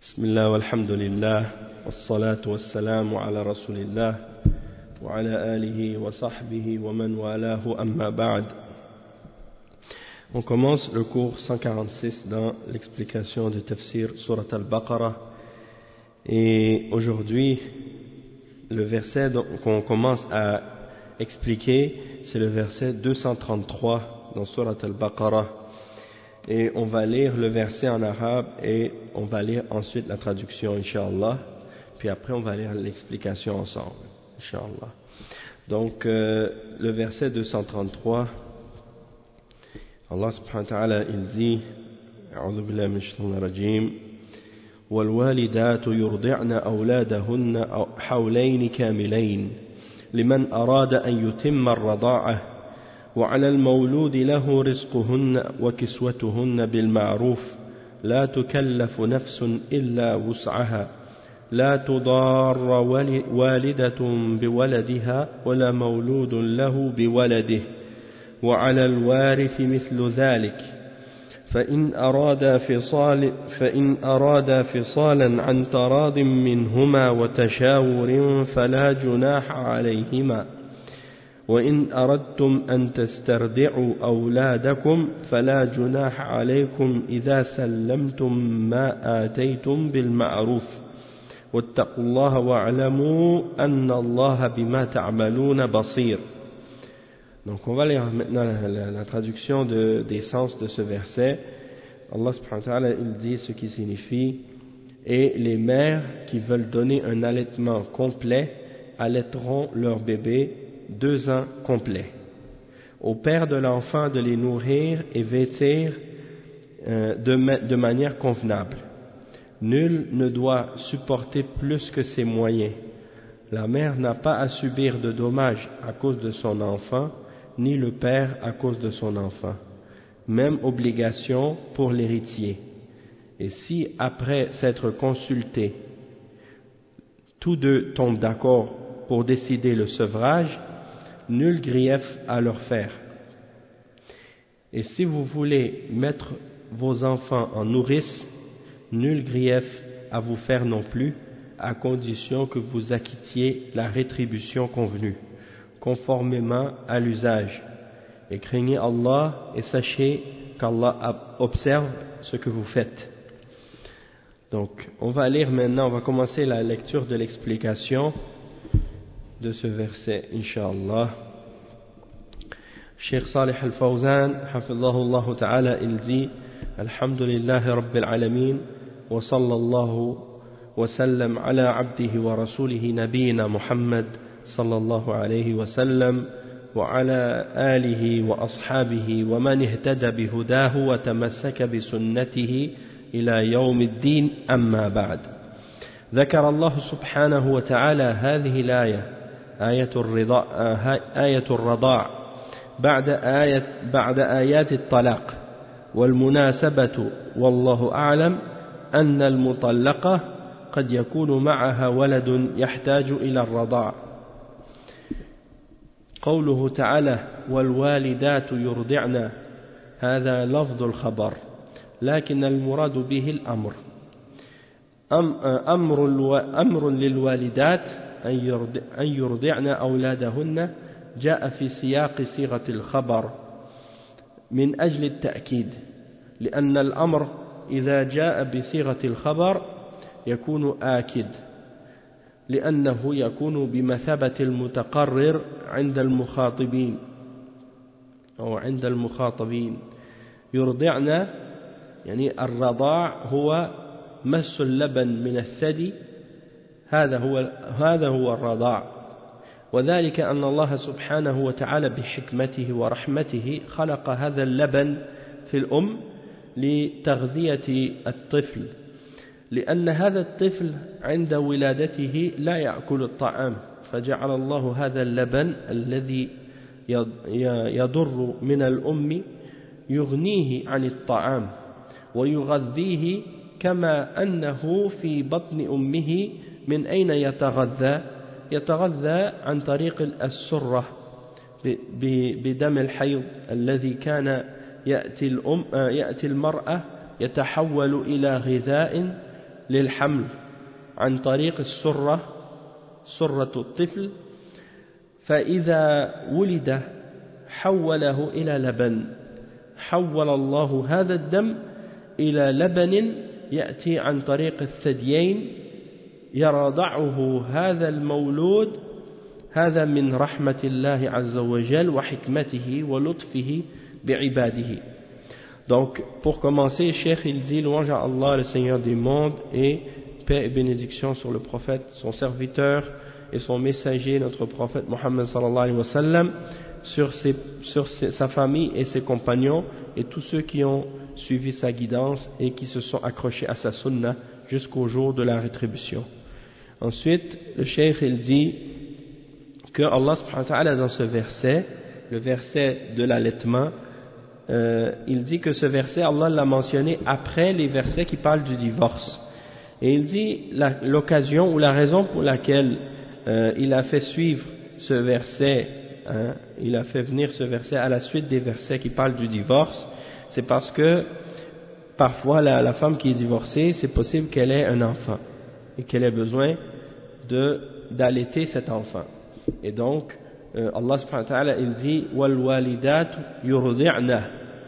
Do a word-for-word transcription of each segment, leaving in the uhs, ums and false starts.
بسم الله والحمد لله والصلاة والسلام على رسول الله وعلى آله وصحبه ومن والاه أما بعد. On commence le cours cent quarante-six dans l'explication du tafsir Surat al-Baqarah, et aujourd'hui le verset qu'on commence à expliquer, c'est le verset deux cent trente-trois dans Surat al-Baqarah. Et on va lire le verset en arabe et on va lire ensuite la traduction, Inch'Allah. Puis après, on va lire l'explication ensemble, Inch'Allah. Donc, euh, le verset deux cent trente-trois, Allah subhanahu wa ta'ala, il dit, A'udhu billahi minash shaitanir rajim, وَالْوَالِدَاتُ يُرْضِعْنَ أَوْلَادَهُنَّ حَوْلَيْنِ كَامِلَيْنِ لِمَنْ أَرَادَ أَنْ يُتِمَّ الرَّضَاعَةَ وعلى المولود له رزقهن وكسوتهن بالمعروف لا تكلف نفس إلا وسعها لا تضار والدة بولدها ولا مولود له بولده وعلى الوارث مثل ذلك فإن أرادا فصال فإن أرادا فصالا عن تراض منهما وتشاور فلا جناح عليهما وإن أردتم أن تسترضعوا أولادكم فلا جناح عليكم إذا سلمتم ما آتيتم بالمعروف واتقوا الله واعلموا أن الله بما تعملون بصير. Donc on va lire maintenant la, la, la traduction de, des sens de ce verset. Allah subhanahu wa ta'ala, il dit ce qui signifie: et les mères qui veulent donner un allaitement complet allaiteront leur bébé deux ans complets. Au père de l'enfant de les nourrir et vêtir euh, de, ma- de manière convenable. Nul ne doit supporter plus que ses moyens. La mère n'a pas à subir de dommages à cause de son enfant, ni le père à cause de son enfant. Même obligation pour l'héritier. Et si, après s'être consultés, tous deux tombent d'accord pour décider le sevrage, nul grief à leur faire. Et si vous voulez mettre vos enfants en nourrice, nul grief à vous faire non plus, à condition que vous acquittiez la rétribution convenue, conformément à l'usage. Et craignez Allah et sachez qu'Allah observe ce que vous faites. Donc, on va lire maintenant, on va commencer la lecture de l'explication de ce verset, Inch'Allah. Cheikh Salih al-Fawzan, hafidhahullah ta'ala, il dit: Alhamdulillahi Rabbil Alamin, wa sallallahu wa sallam ala abdihi wa rasulihi nabiyina Muhammad sallallahu alayhi wa sallam wa ala alihi wa ashabihi wa man ihtada bihudahu wa tamassaka bisunnatihi ila yawm ad-din, amma ba'd. ذكر الله سبحانه وتعالى هذه الآية آية الرضاع آية الرضاع بعد آية بعد آيات الطلاق، والمناسبة والله أعلم أن المطلقة قد يكون معها ولد يحتاج إلى الرضاع. قوله تعالى: والوالدات يرضعن، هذا لفظ الخبر، لكن المراد به الأمر. أمر أمر للوالدات أن يرضعن أولادهن جاء في سياق صيغة الخبر من أجل التأكيد، لأن الأمر إذا جاء بصيغة الخبر يكون آكد، لأنه يكون بمثابة المتقرر عند المخاطبين أو عند المخاطبين. يرضعن يعني الرضاع هو مس اللبن من الثدي، هذا هو هذا هو الرضاع، وذلك أن الله سبحانه وتعالى بحكمته ورحمته خلق هذا اللبن في الأم لتغذية الطفل، لأن هذا الطفل عند ولادته لا يأكل الطعام، فجعل الله هذا اللبن الذي يضر من الأم يغنيه عن الطعام ويغذيه، كما أنه في بطن أمه من أين يتغذى؟ يتغذى عن طريق السرة بدم الحيض الذي كان يأتي الأم يأتي المرأة يتحول إلى غذاء للحمل عن طريق السرة سرة الطفل فإذا ولد حوله إلى لبن حول الله هذا الدم إلى لبن يأتي عن طريق الثديين يرضعه هذا المولود هذا من رحمة الله عز وجل وحكمته ولطفه بعباده. Donc pour commencer, le Cheikh il dit louange à Allah le Seigneur des mondes et paix et bénédiction sur le prophète, son serviteur et son messager, notre prophète Mohammed sallallahu alayhi wa sallam, sur, ses, sur ses, sa famille et ses compagnons et tous ceux qui ont suivi sa guidance et qui se sont accrochés à sa sunna jusqu'au jour de la rétribution. Ensuite, le Cheikh il dit que Allah subhanahu wa ta'ala dans ce verset, le verset de l'allaitement, euh, il dit que ce verset Allah l'a mentionné après les versets qui parlent du divorce. Et il dit la, l'occasion ou la raison pour laquelle euh, il a fait suivre ce verset, hein, il a fait venir ce verset à la suite des versets qui parlent du divorce, c'est parce que parfois la, la femme qui est divorcée, c'est possible qu'elle ait un enfant et qu'elle ait besoin de, d'allaiter cet enfant. Et donc euh, Allah subhanahu wa ta'ala il dit wal walidat yurdi'na,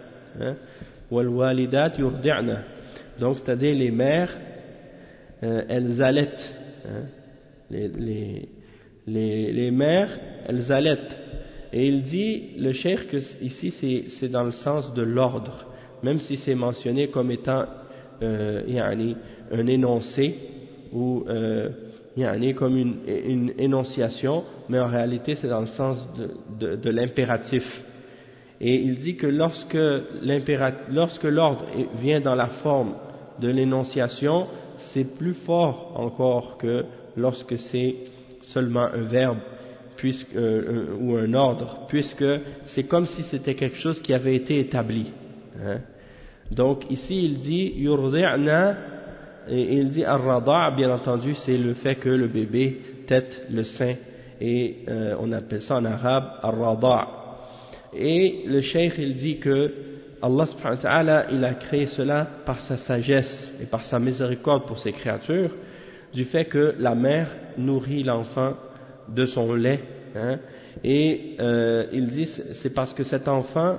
wal walidat yurdi'na, donc c'est-à-dire les mères euh, elles allaitent, hein, les, les, les, les mères elles allaitent. Et il dit le cheikh que ici c'est, c'est dans le sens de l'ordre, même si c'est mentionné comme étant euh, yani, un énoncé ou euh, yani, comme une, une énonciation, mais en réalité c'est dans le sens de, de, de l'impératif. Et il dit que lorsque, lorsque l'ordre vient dans la forme de l'énonciation, c'est plus fort encore que lorsque c'est seulement un verbe puisque, euh, ou un ordre, puisque c'est comme si c'était quelque chose qui avait été établi. Hein. Donc ici il dit yurdi'na, et il dit ar-rada', bien entendu c'est le fait que le bébé tète le sein, et euh, on appelle ça en arabe ar-rada'. Et le cheikh il dit que Allah subhanahu wa ta'ala il a créé cela par sa sagesse et par sa miséricorde pour ses créatures, du fait que la mère nourrit l'enfant de son lait, hein, et euh, il dit c'est parce que cet enfant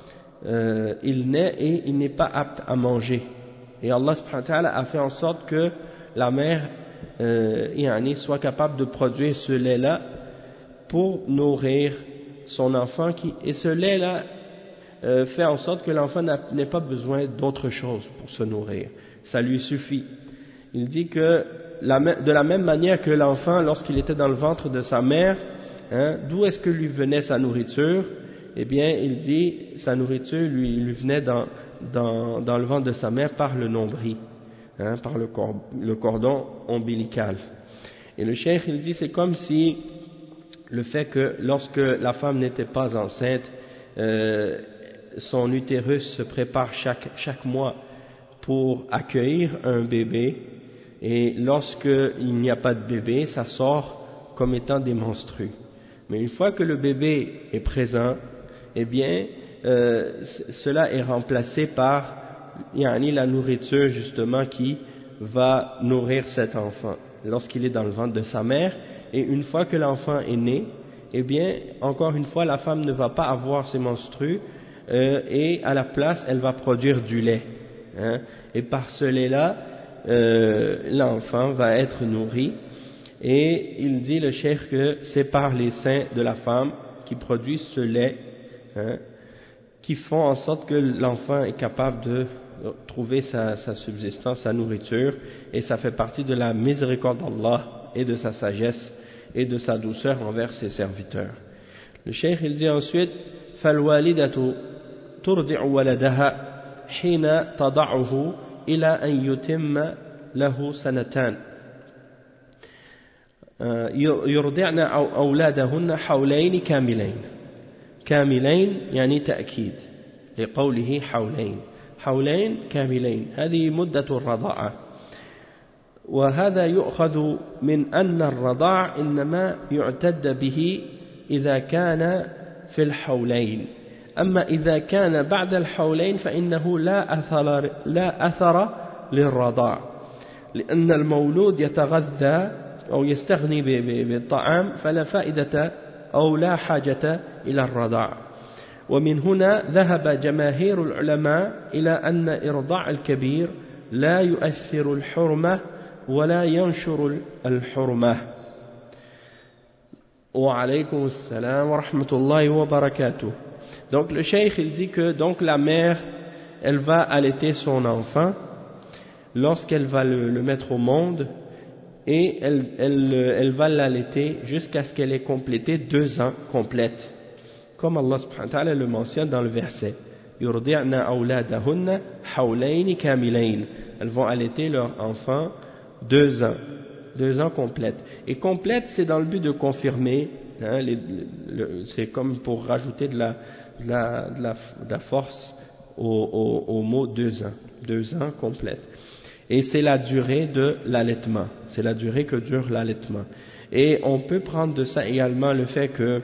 euh, il naît et il n'est pas apte à manger, et Allah subhanahu wa ta'ala a fait en sorte que la mère euh, yani, soit capable de produire ce lait là pour nourrir son enfant, qui, et ce lait là euh, fait en sorte que l'enfant n'ait pas besoin d'autre chose pour se nourrir, ça lui suffit. Il dit que la, de la même manière que l'enfant lorsqu'il était dans le ventre de sa mère, hein, d'où est-ce que lui venait sa nourriture? Eh bien il dit sa nourriture lui, lui venait dans, dans, dans le ventre de sa mère par le nombril, hein, par le, cor, le cordon ombilical. Et le cheikh il dit c'est comme si le fait que lorsque la femme n'était pas enceinte, euh, son utérus se prépare chaque, chaque mois pour accueillir un bébé, et lorsqu'il n'y a pas de bébé, ça sort comme étant des menstrues. Mais une fois que le bébé est présent, eh bien, euh, cela est remplacé par yani, la nourriture justement qui va nourrir cet enfant lorsqu'il est dans le ventre de sa mère. Et une fois que l'enfant est né, eh bien, encore une fois, la femme ne va pas avoir ses menstrues, euh, et à la place, elle va produire du lait. Hein, et par ce lait-là, euh, l'enfant va être nourri. Et il dit, le cheikh, que c'est par les seins de la femme qui produisent ce lait, hein, qui font en sorte que l'enfant est capable de trouver sa, sa subsistance, sa nourriture, et ça fait partie de la miséricorde d'Allah et de sa sagesse et de sa douceur envers ses serviteurs. Le cheikh il dit ensuite فالوالدة ترضع ولدها حين تضعه إلى أن يتم له سنتان يرضعن أولادهن حولين كاملين كاملين يعني تأكيد لقوله حولين حولين كاملين هذه مدة الرضاعة. وهذا يؤخذ من أن الرضاع إنما يعتد به إذا كان في الحولين، أما إذا كان بعد الحولين فإنه لا أثر, لا أثر للرضاع. لأن المولود يتغذى أو يستغني بالطعام فلا فائدة أو لا حاجة إلى الرضاع. ومن هنا ذهب جماهير العلماء إلى أن إرضاع الكبير لا يؤثر الحرمة ولا ينشر الحرمة. وعليكم السلام ورحمة الله وبركاته. Donc le cheikh il dit que donc la mère elle va allaiter son enfant lorsqu'elle va le, le mettre au monde et elle, elle, elle va l'allaiter jusqu'à ce qu'elle ait complété deux ans complètes, comme Allah subhanahu wa ta'ala le mentionne dans le verset yurdi'na awladahunna hawlayni kamilayn. Elles vont allaiter leur enfant deux ans deux ans complètes. Et complète, c'est dans le but de confirmer, hein, les, le, c'est comme pour rajouter de la, de la, de la, de la force au, au, au mot deux ans, deux ans complète. Et c'est la durée de l'allaitement, c'est la durée que dure l'allaitement. Et on peut prendre de ça également le fait que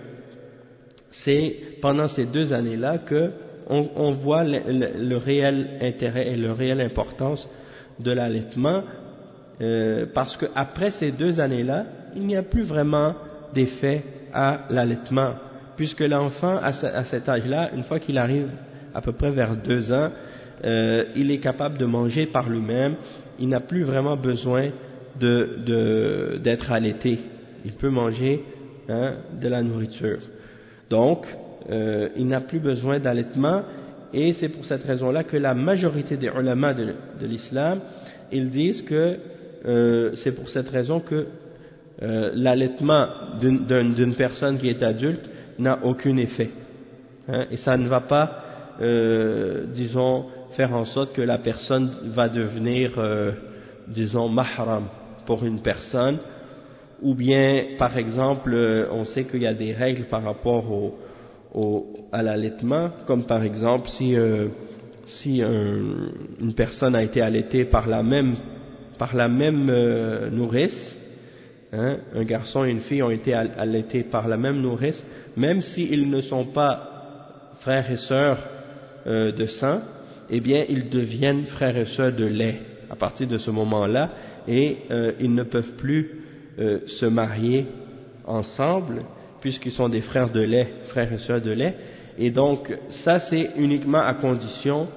c'est pendant ces deux années-là que on, on voit le, le, le réel intérêt et la réelle importance de l'allaitement. Euh, parce qu'après ces deux années-là, il n'y a plus vraiment d'effet à l'allaitement, puisque l'enfant, à, ce, à cet âge-là, une fois qu'il arrive à peu près vers deux ans, euh, il est capable de manger par lui-même, il n'a plus vraiment besoin de, de, d'être allaité, il peut manger, hein, de la nourriture. Donc, euh, il n'a plus besoin d'allaitement, et c'est pour cette raison-là que la majorité des ulama de, de l'islam, ils disent que Euh, c'est pour cette raison que euh, l'allaitement d'une, d'une, d'une personne qui est adulte n'a aucun effet, hein, et ça ne va pas, euh, disons, faire en sorte que la personne va devenir, euh, disons, mahram pour une personne, ou bien, par exemple, euh, on sait qu'il y a des règles par rapport au, au, à l'allaitement, comme par exemple si, euh, si un, une personne a été allaitée par la même par la même euh, nourrice, hein, un garçon et une fille ont été allaités par la même nourrice, même s'ils ne sont pas frères et sœurs euh, de sang, eh bien ils deviennent frères et sœurs de lait à partir de ce moment-là, et euh, ils ne peuvent plus euh, se marier ensemble puisqu'ils sont des frères de lait, frères et sœurs de lait, et donc ça c'est uniquement à condition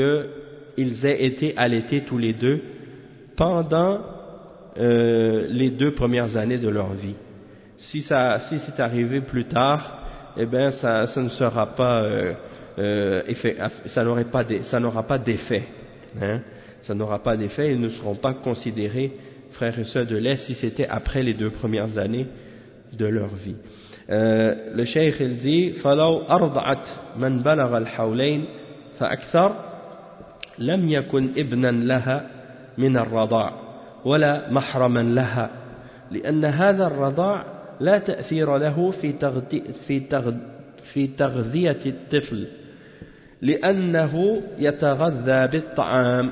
qu'ils aient été allaités tous les deux pendant euh, les deux premières années de leur vie. Si ça, si c'est arrivé plus tard, eh bien ça, ça ne sera pas, euh, euh, effet, ça n'aurait pas, ça n'aura pas d'effet, hein, ça n'aura pas d'effet. Ils ne seront pas considérés frères et sœurs de lait si c'était après les deux premières années de leur vie. Euh, le cheikh il dit فلو أرضعت من بلغ الحولين فأكثر لم يكن ابنا لها من الرضاع ولا محرما لها لأن هذا الرضاع لا تأثير له في تغذية في تغذية في تغذية الطفل لأنه يتغذى بالطعام.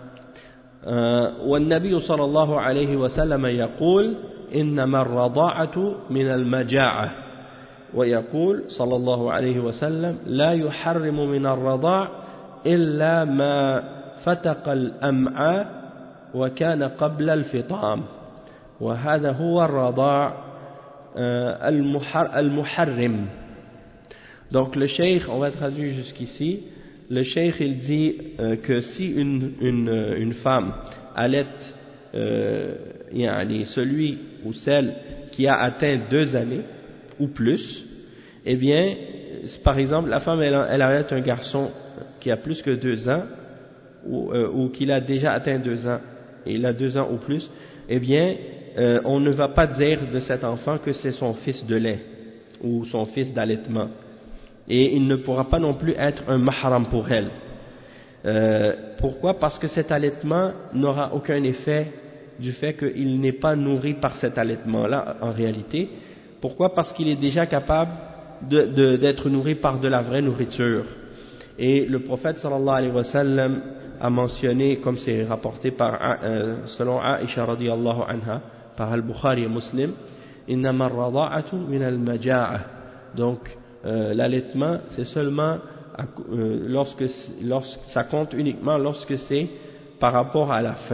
والنبي صلى الله عليه وسلم يقول إنما الرضاعة من المجاعة، ويقول صلى الله عليه وسلم لا يحرم من الرضاع إلا ما فتق الأمعاء وكان قبل الفطام، وهذا هو الرضاع المحرم. Donc le cheikh, on va traduire jusqu'ici, le cheikh il dit euh, que si une, une, une femme allaite euh, yani celui ou celle qui a atteint deux années ou plus, eh bien, par exemple, la femme elle, elle allaite un garçon qui a plus que deux ans ou, euh, ou qu'il a déjà atteint deux ans et il a deux ans ou plus, eh bien, euh, on ne va pas dire de cet enfant que c'est son fils de lait ou son fils d'allaitement. Et il ne pourra pas non plus être un mahram pour elle. Euh, pourquoi? Parce que cet allaitement n'aura aucun effet du fait qu'il n'est pas nourri par cet allaitement-là en réalité. Pourquoi? Parce qu'il est déjà capable de, de, d'être nourri par de la vraie nourriture. Et le prophète sallallahu alayhi wa sallam a mentionné, comme c'est rapporté par, euh, selon Aïcha radiyallahu anha, par Al-Bukhari et Muslim, innama ar-rada'atu min al-maja'a. Donc, Euh, l'allaitement, c'est seulement euh, lorsque, lorsque ça compte uniquement lorsque c'est par rapport à la faim,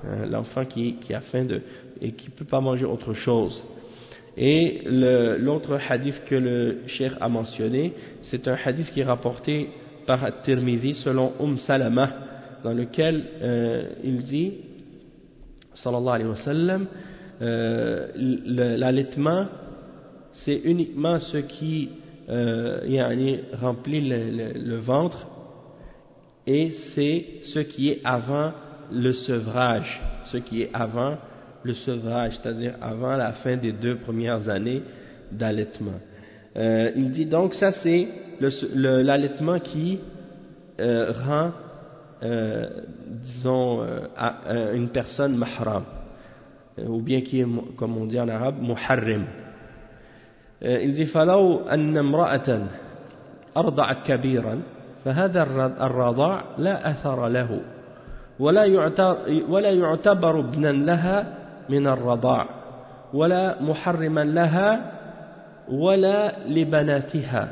hein, l'enfant qui, qui a faim de, et qui ne peut pas manger autre chose. Et le, l'autre hadith que le cheikh a mentionné, c'est un hadith qui est rapporté par At-Tirmidhi selon Umm Salama, dans lequel euh, il dit, sallallahu alayhi wa sallam, euh, l'allaitement, c'est uniquement ce qui euh, yani, remplit le, le, le ventre, et c'est ce qui est avant le sevrage, ce qui est avant le sevrage, c'est-à-dire avant la fin des deux premières années d'allaitement. Euh, il dit donc ça c'est le, le, l'allaitement qui euh, rend, euh, disons, euh, à, à une personne mahram, euh, ou bien qui est, comme on dit en arabe, muharrim. Euh, il dit فلو أن امرأة أرضعت كبيرا فهذا الرضاع لا أثر له ولا ولا يعتبر ابنا لها من الرضاع ولا محرما لها ولا لبناتها.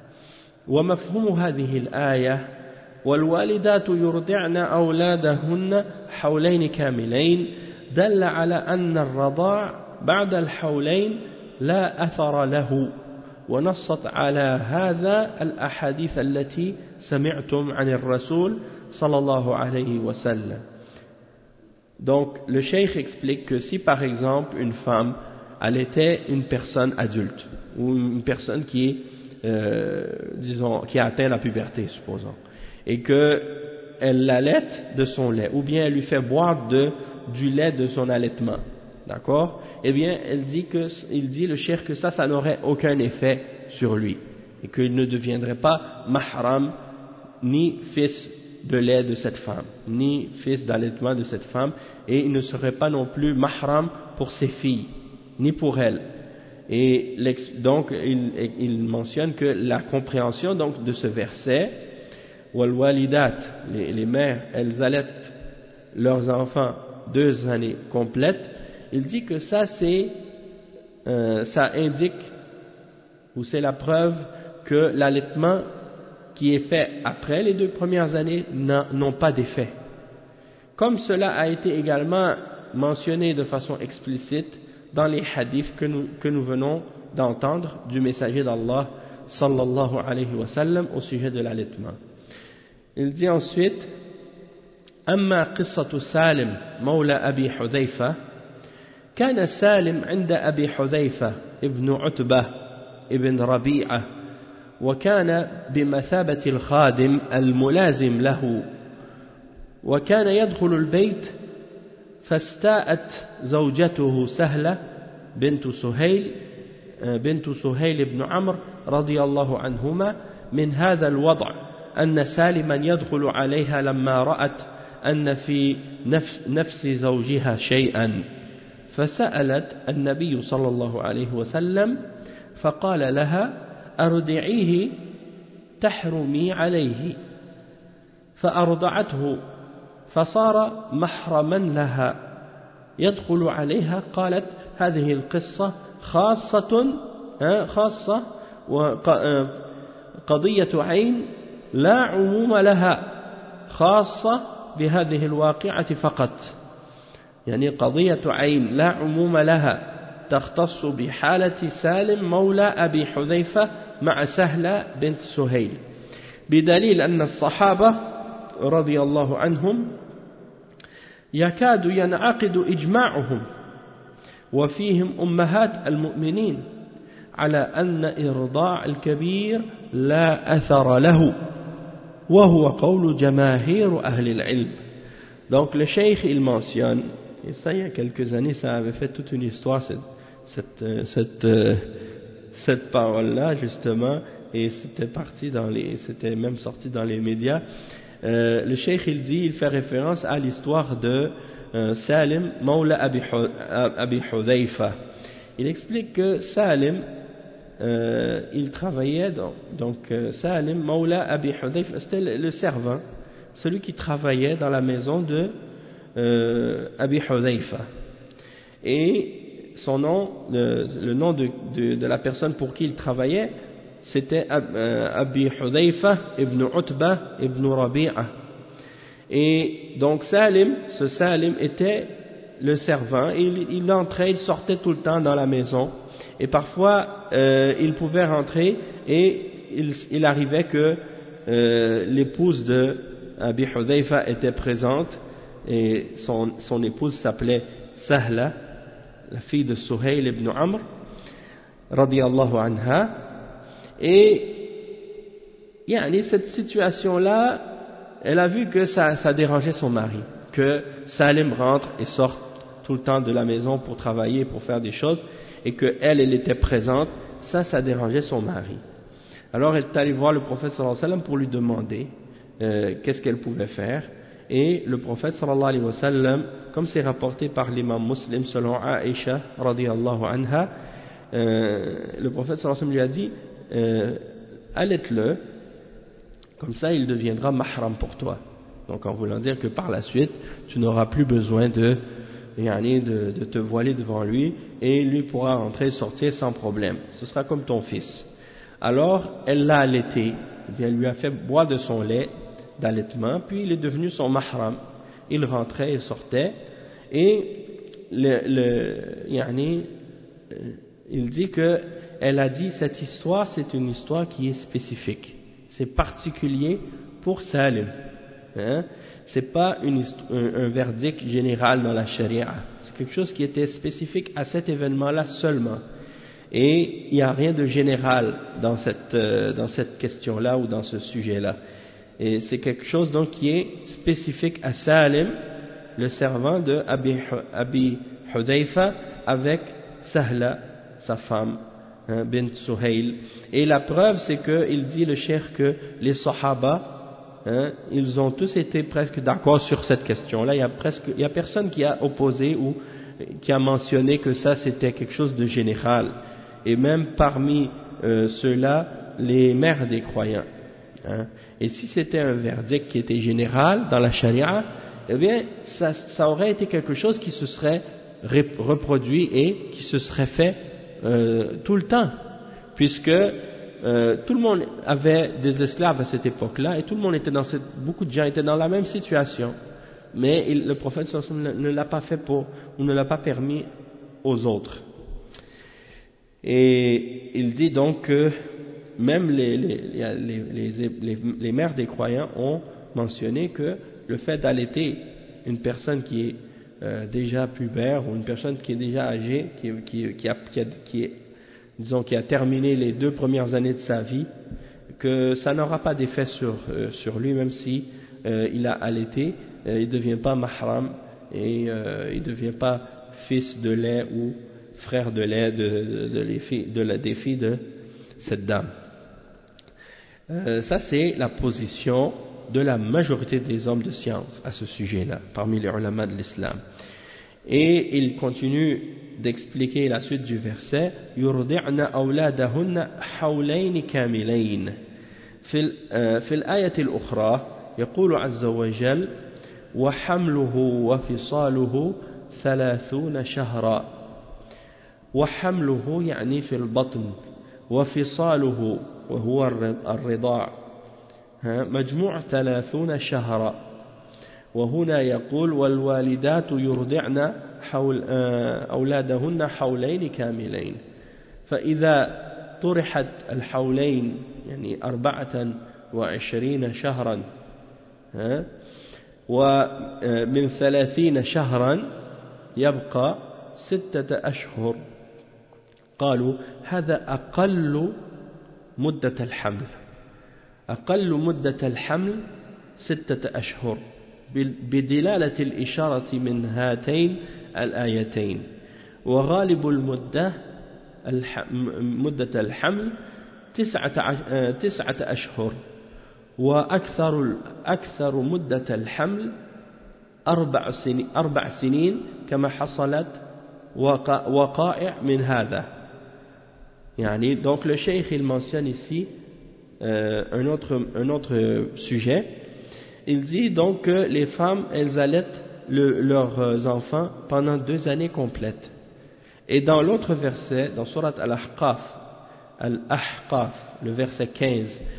ومفهوم هذه الآية والوالدات يرضعن أولادهن حولين كاملين دل على أن الرضاع بعد الحولين لا أثر له، ونصت على هذا الأحاديث التي سمعتم عن الرسول صلى الله عليه وسلم. Donc le cheikh explique que si par exemple une femme elle était une personne adulte ou une personne qui est euh, disons qui a atteint la puberté supposons, et que elle l'allaite de son lait ou bien elle lui fait boire de, du lait de son allaitement, d'accord, eh bien elle dit que, il dit le cheikh que ça ça n'aurait aucun effet sur lui et qu'il ne deviendrait pas mahram ni fils de lait de cette femme, ni fils d'allaitement de cette femme, et il ne serait pas non plus mahram pour ses filles, ni pour elle. Et donc il, il mentionne que la compréhension donc de ce verset, wal walidat, les, les mères, elles allaitent leurs enfants deux années complètes, il dit que ça c'est, euh, ça indique, ou c'est la preuve que l'allaitement qui est fait après les deux premières années n'ont pas d'effet. Comme cela a été également mentionné de façon explicite dans les hadiths que nous, que nous venons d'entendre du messager d'Allah sallallahu alayhi wa sallam au sujet de l'allaitement. Il dit ensuite أما قصة سالم مولى أبي حذيفة كان سالم عند أبي حذيفة ابن عتبة ابن ربيعة وكان بمثابة الخادم الملازم له، وكان يدخل البيت فاستاءت زوجته سهلة بنت سهيل بنت سهيل بن عمرو رضي الله عنهما من هذا الوضع أن سالما يدخل عليها لما رأت أن في نفس, نفس زوجها شيئا، فسألت النبي صلى الله عليه وسلم فقال لها أرضعيه تحرمي عليه، فأرضعته فصار محرما لها يدخل عليها. قالت هذه القصة خاصة خاصة وقضية عين لا عموم لها، خاصة بهذه الواقعة فقط، يعني قضية عين لا عموم لها تختص بحالة سالم مولى أبي حذيفة مع سهلة بنت سهيل، بدليل أن الصحابة رضي الله عنهم يكاد ينعقد إجماعهم وفيهم أمهات المؤمنين على أن إرضاع الكبير لا أثر له وهو قول جماهير أهل العلم. Donc le cheikh il mentionne, et ça il y a quelques années ça avait fait toute une histoire cette, cette, cette, cette parole-là justement, et c'était parti dans les, c'était même sorti dans les médias. Euh, le cheikh il dit, il fait référence à l'histoire de euh, Salim Mawla Abi, Abi Hudhayfa. Il explique que Salim euh, il travaillait donc, donc euh, Salim Mawla Abi Hudhayfa, c'était le, le servant, celui qui travaillait dans la maison de euh, Abi Hudhayfa, et son nom, le, le nom de, de, de la personne pour qui il travaillait, c'était euh, Abi Hudhayfa ibn Utba ibn Rabi'a. Et donc Salim, ce Salim était le servant, il, il entrait, il sortait tout le temps dans la maison, et parfois euh, il pouvait rentrer et il, il arrivait que euh, l'épouse de Abi Hudhayfa était présente, et son, son épouse s'appelait Sahla, la fille de Suhayl ibn Amr, radiyallahu anha, et yani, cette situation-là, elle a vu que ça, ça dérangeait son mari, que Salim rentre et sort tout le temps de la maison pour travailler, pour faire des choses, et que elle, elle était présente, ça, ça dérangeait son mari. Alors elle est allée voir le prophète sallallahu alayhi wa sallam pour lui demander euh, qu'est-ce qu'elle pouvait faire, et le prophète sallallahu alayhi wa sallam, comme c'est rapporté par l'imam Muslim selon Aïcha radiyallahu anha, euh, le prophète sallallahu alayhi wa sallam lui a dit euh, allaite-le, comme ça il deviendra mahram pour toi. Donc en voulant dire que par la suite tu n'auras plus besoin de, de, de te voiler devant lui, et lui pourra entrer et sortir sans problème, ce sera comme ton fils. Alors elle l'a allaité, elle lui a fait boire de son lait d'allaitement, puis il est devenu son mahram, il rentrait et sortait, et le, le, yani, il dit que elle a dit cette histoire, c'est une histoire qui est spécifique, c'est particulier pour Salim, hein? C'est pas une, un, un verdict général dans la charia, c'est quelque chose qui était spécifique à cet événement-là seulement, et il n'y a rien de général dans cette, euh, dans cette question-là ou dans ce sujet-là, et c'est quelque chose donc qui est spécifique à Salim, le servant de Abi, Abi Hudhayfa, avec Sahla, sa femme, hein, bint Suhayl. Et la preuve, c'est que il dit le cheikh que les Sahaba, hein, ils ont tous été presque d'accord sur cette question-là. Il y a presque, il y a personne qui a opposé ou qui a mentionné que ça c'était quelque chose de général. Et même parmi euh, ceux-là, les mères des croyants. Hein. Et si c'était un verdict qui était général dans la charia, eh bien, ça, ça aurait été quelque chose qui se serait reproduit et qui se serait fait euh, tout le temps, puisque euh, tout le monde avait des esclaves à cette époque-là, et tout le monde était dans cette, beaucoup de gens étaient dans la même situation, mais il, le prophète sallallahu alayhi wa sallam ne l'a pas fait pour, ou ne l'a pas permis aux autres. Et il dit donc que même les, les, les, les, les, les mères des croyants ont mentionné que le fait d'allaiter une personne qui est euh, déjà pubère ou une personne qui est déjà âgée, qui, qui, qui, a, qui, a, qui est, disons, qui a terminé les deux premières années de sa vie, que ça n'aura pas d'effet sur, euh, sur lui, même si euh, il a allaité, euh, il ne devient pas mahram et euh, il ne devient pas fils de lait ou frère de lait de, de, de, les filles, de la, des filles de cette dame. Euh, ça c'est la position de la majorité des hommes de science à ce sujet-là, parmi les ulama de l'islam. Et il continue d'expliquer la suite du verset يُرْضِعْنَ أَوْلَادَهُنَّ حَوْلَيْنِ كَامِلَيْنِ في في الآية الأخرى يقول عز وجل وحمله وفصاله ثلاثون شهرا وحمله يعني في البطن وفصاله وهو الرضاع مجموع ثلاثون شهرا وهنا يقول والوالدات يرضعن حول أولادهن حولين كاملين فإذا طرحت الحولين يعني أربعة وعشرين شهرا ومن ثلاثين شهرا يبقى ستة أشهر قالوا هذا أقل مدة الحمل أقل مدة الحمل ستة أشهر بدلالة الإشارة من هاتين الآيتين وغالب المدة مدة الحمل تسعة, تسعة أشهر وأكثر أكثر مدة الحمل أربع سنين, أربع سنين كما حصلت وقائع من هذا يعني donc le cheikh il mentionne ici euh, un autre un autre sujet. Il dit donc que les femmes elles allaitent le, leurs enfants pendant deux années complètes. Et dans l'autre verset, dans Surat Al-Ahqaf, Al-Ahqaf, le verset quinze,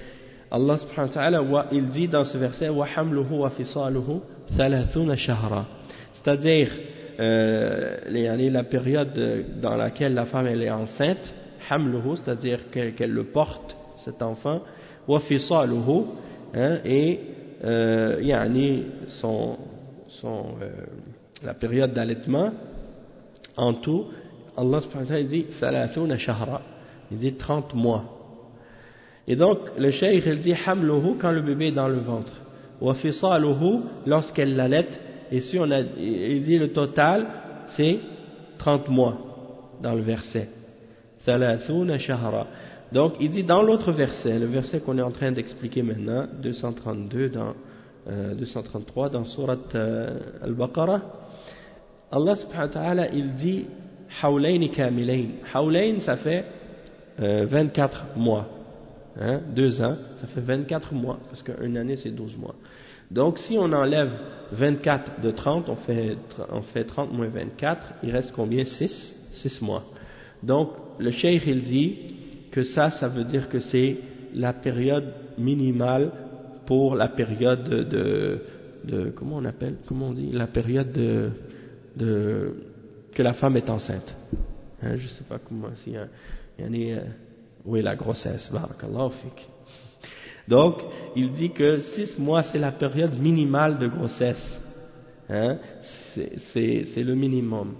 Allah subhanahu wa ta'ala, il dit dans ce verset wa hamluhu wa fisaluhu thalathuna shahra, c'est-à-dire euh, la période dans laquelle la femme elle est enceinte, hamluhu, c'est-à-dire qu'elle, qu'elle le porte, cet enfant, wa fisaluhu, hein, et euh, yani son, son, euh, la période d'allaitement, en tout, Allah subhanahu wa ta'ala dit thalathuna shahra, il dit trente mois. Et donc le cheikh il dit hamluhu quand le bébé est dans le ventre, wa fisaluhu lorsqu'elle l'allaite, et si on a, il dit le total c'est trente mois dans le verset thalathuna shahra. Donc il dit dans l'autre verset, le verset qu'on est en train d'expliquer maintenant, deux cent trente-deux dans euh, deux cent trente-trois dans sourate euh, Al-Baqarah, Allah subhanahu wa ta'ala il dit hawlayn kamilayn. Hawlayn ça fait euh, vingt-quatre mois, hein, deux ans, ça fait vingt-quatre mois, parce qu'une année c'est douze mois. Donc si on enlève vingt-quatre de trente, on fait, on fait trente moins vingt-quatre, il reste combien? six, six mois. Donc le cheikh il dit que ça, ça veut dire que c'est la période minimale pour la période de, de, de comment on appelle, comment on dit, la période de, de que la femme est enceinte. Hein, je ne sais pas comment, si, hein, yani, euh, oui, la grossesse, barakallahu fik. Donc, il dit que six mois, c'est la période minimale de grossesse. Hein, c'est, c'est, c'est le minimum.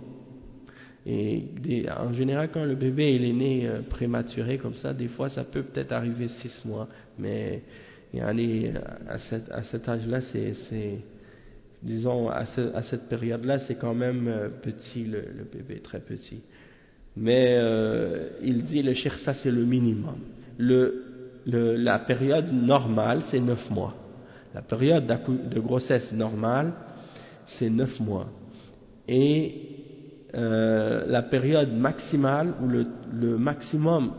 Et des, en général, quand le bébé il est né euh, prématuré comme ça, des fois ça peut peut-être arriver six mois, mais yani, à, cet, à cet âge-là, c'est, c'est, disons, à, ce, à cette période-là, c'est quand même euh, petit, le, le bébé, très petit. Mais euh, il dit, le cheikh, ça c'est le minimum. Le, le, la période normale, c'est neuf mois. La période de grossesse normale, c'est neuf mois. Et Euh, la période maximale ou le, le maximum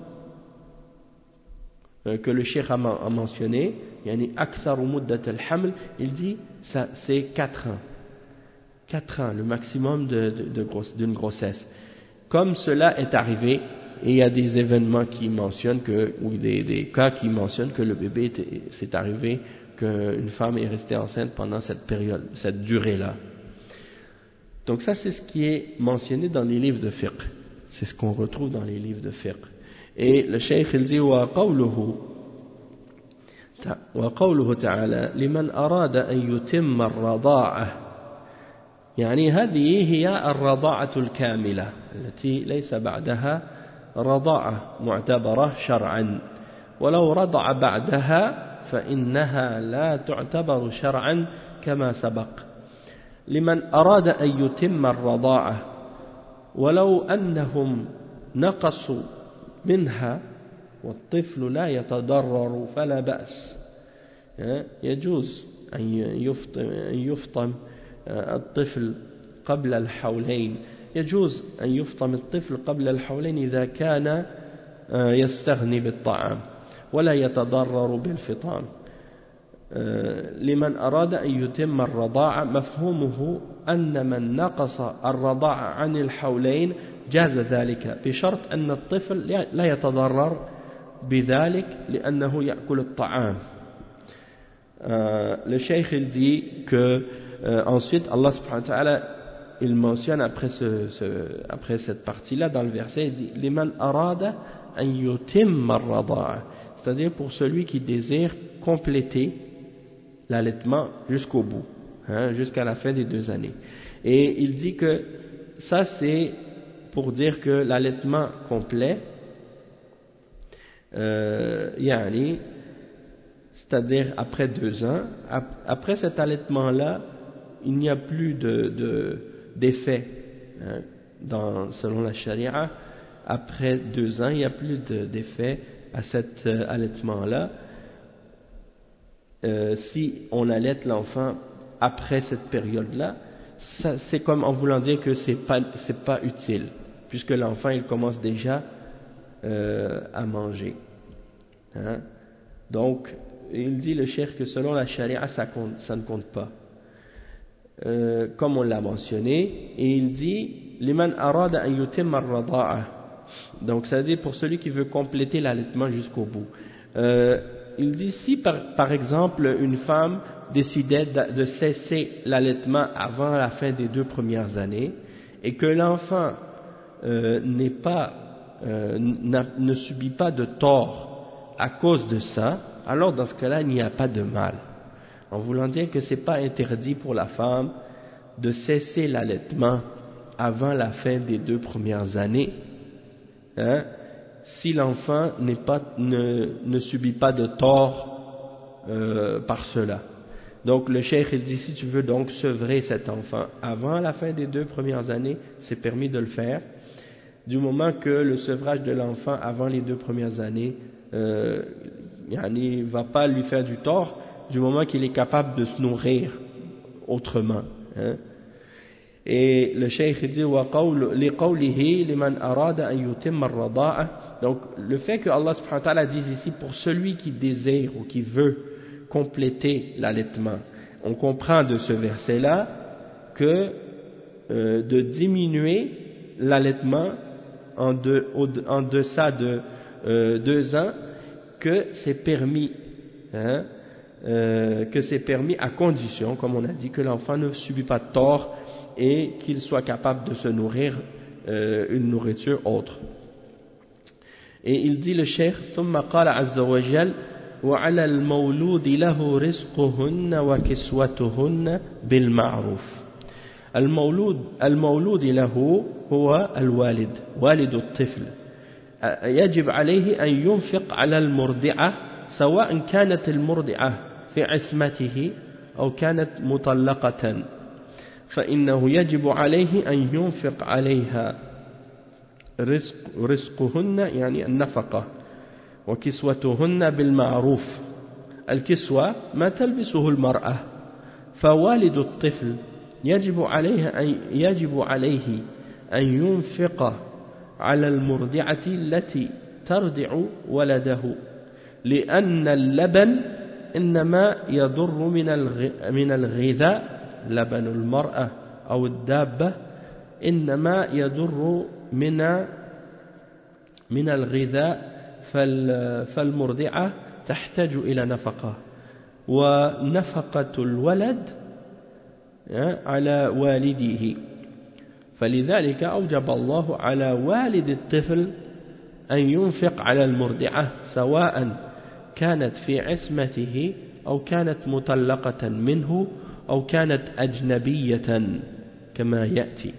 euh, que le cheikh a, a mentionné, yani aktharu muddat al-haml, il dit ça c'est quatre ans. quatre ans, le maximum de, de, de grosse, d'une grossesse. Comme cela est arrivé, et il y a des événements qui mentionnent que, ou des, des cas qui mentionnent que le bébé était, c'est arrivé qu'une femme est restée enceinte pendant cette période, cette durée-là. Donc ça c'est ce qui est mentionné dans les livres de fiqh, c'est ce qu'on retrouve dans les livres de fiqh. Et le cheikh il dit wa qawluhu wa qawluhu ta'ala liman arada an yutimma ar-rada'ah, يعني هذه هي الرضاعة الكاملة التي ليس بعدها رضاعة معتبرة شرعا، ولو رضع بعدها فإنها لا تعتبر شرعا كما سبق. لمن أراد أن يتم الرضاعة ولو أنهم نقصوا منها والطفل لا يتضرر فلا بأس. يجوز أن يفطم الطفل قبل الحولين، يجوز أن يفطم الطفل قبل الحولين إذا كان يستغني بالطعام ولا يتضرر بالفطام. لمن أراد أن يتم الرضاعة مفهومه أن من نقص الرضاعة عن الحولين جاز ذلك بشرط أن الطفل لا يتضرر بذلك لأنه يأكل الطعام. Le cheikh il dit que euh, ensuite Allah subhanahu wa ta'ala il mentionne après, ce, ce, après cette partie-là dans le verset, il dit liman arada an yutimma ar-rada'a, c'est-à-dire pour celui qui désire compléter l'allaitement jusqu'au bout, hein, jusqu'à la fin des deux années. Et il dit que ça c'est pour dire que l'allaitement complet, euh, yani, c'est-à-dire après deux ans, après cet allaitement-là, il n'y a plus de, de, d'effet, hein, dans, selon la charia. Après deux ans, il n'y a plus de, d'effet à cet euh, allaitement-là. Euh, si on allaite l'enfant après cette période-là, ça, c'est comme en voulant dire que c'est pas, c'est pas utile, puisque l'enfant il commence déjà euh, à manger. Hein. Donc, il dit le cheikh que selon la charia, ça, compte, ça ne compte pas. Euh, comme on l'a mentionné, et il dit liman arada an yutimma ar-rada'a, donc ça veut dire pour celui qui veut compléter l'allaitement jusqu'au bout. Euh, il dit si par, par exemple une femme décidait de, de cesser l'allaitement avant la fin des deux premières années et que l'enfant euh, n'est pas, euh, ne subit pas de tort à cause de ça, alors dans ce cas-là il n'y a pas de mal. En voulant dire que c'est pas interdit pour la femme de cesser l'allaitement avant la fin des deux premières années, hein, si l'enfant n'est pas, ne, ne subit pas de tort euh, par cela. Donc le cheikh il dit si tu veux donc sevrer cet enfant avant la fin des deux premières années, c'est permis de le faire, du moment que le sevrage de l'enfant avant les deux premières années euh, ne va pas lui faire du tort, du moment qu'il est capable de se nourrir autrement. Hein. Et le cheikh dit لِقَوْلِهِ لِمَنْ أَرَادَ أَنْ يُتِمَّ الرَّضَاعَةَ. Donc le fait que Allah subhanahu wa ta'ala dise ici pour celui qui désire ou qui veut compléter l'allaitement, on comprend de ce verset-là que euh, de diminuer l'allaitement en, de, en deçà de euh, deux ans, que c'est permis, hein, euh, que c'est permis à condition, comme on a dit, que l'enfant ne subit pas de tort et qu'il soit capable de se nourrir euh, une nourriture autre. Et il dit le cheikh ثم قال عز وجل وعلى المولود له رزقهن وكسوتهن بالمعروف. المولود المولود له هو الوالد والد الطفل، يجب عليه أن ينفق على المرضعة سواء كانت المرضعة في عصمته أو كانت مطلقة، فإنه يجب عليه أن ينفق عليها رزق رزقهن يعني النفقة وكسوتهن بالمعروف. الكسوة ما تلبسه المرأة، فوالد الطفل يجب عليه أن يجب عليه أن ينفق على المرضعة التي ترضع ولده، لأن اللبن إنما يضر من الغذاء، لبن المرأة أو الدابة إنما يضر من من الغذاء، فالمرضعة تحتاج إلى نفقة، ونفقة الولد على والده، فلذلك أوجب الله على والد الطفل أن ينفق على المرضعة سواء كانت في عصمته أو كانت مطلقة منه أو كانت أجنبية كما يأتي،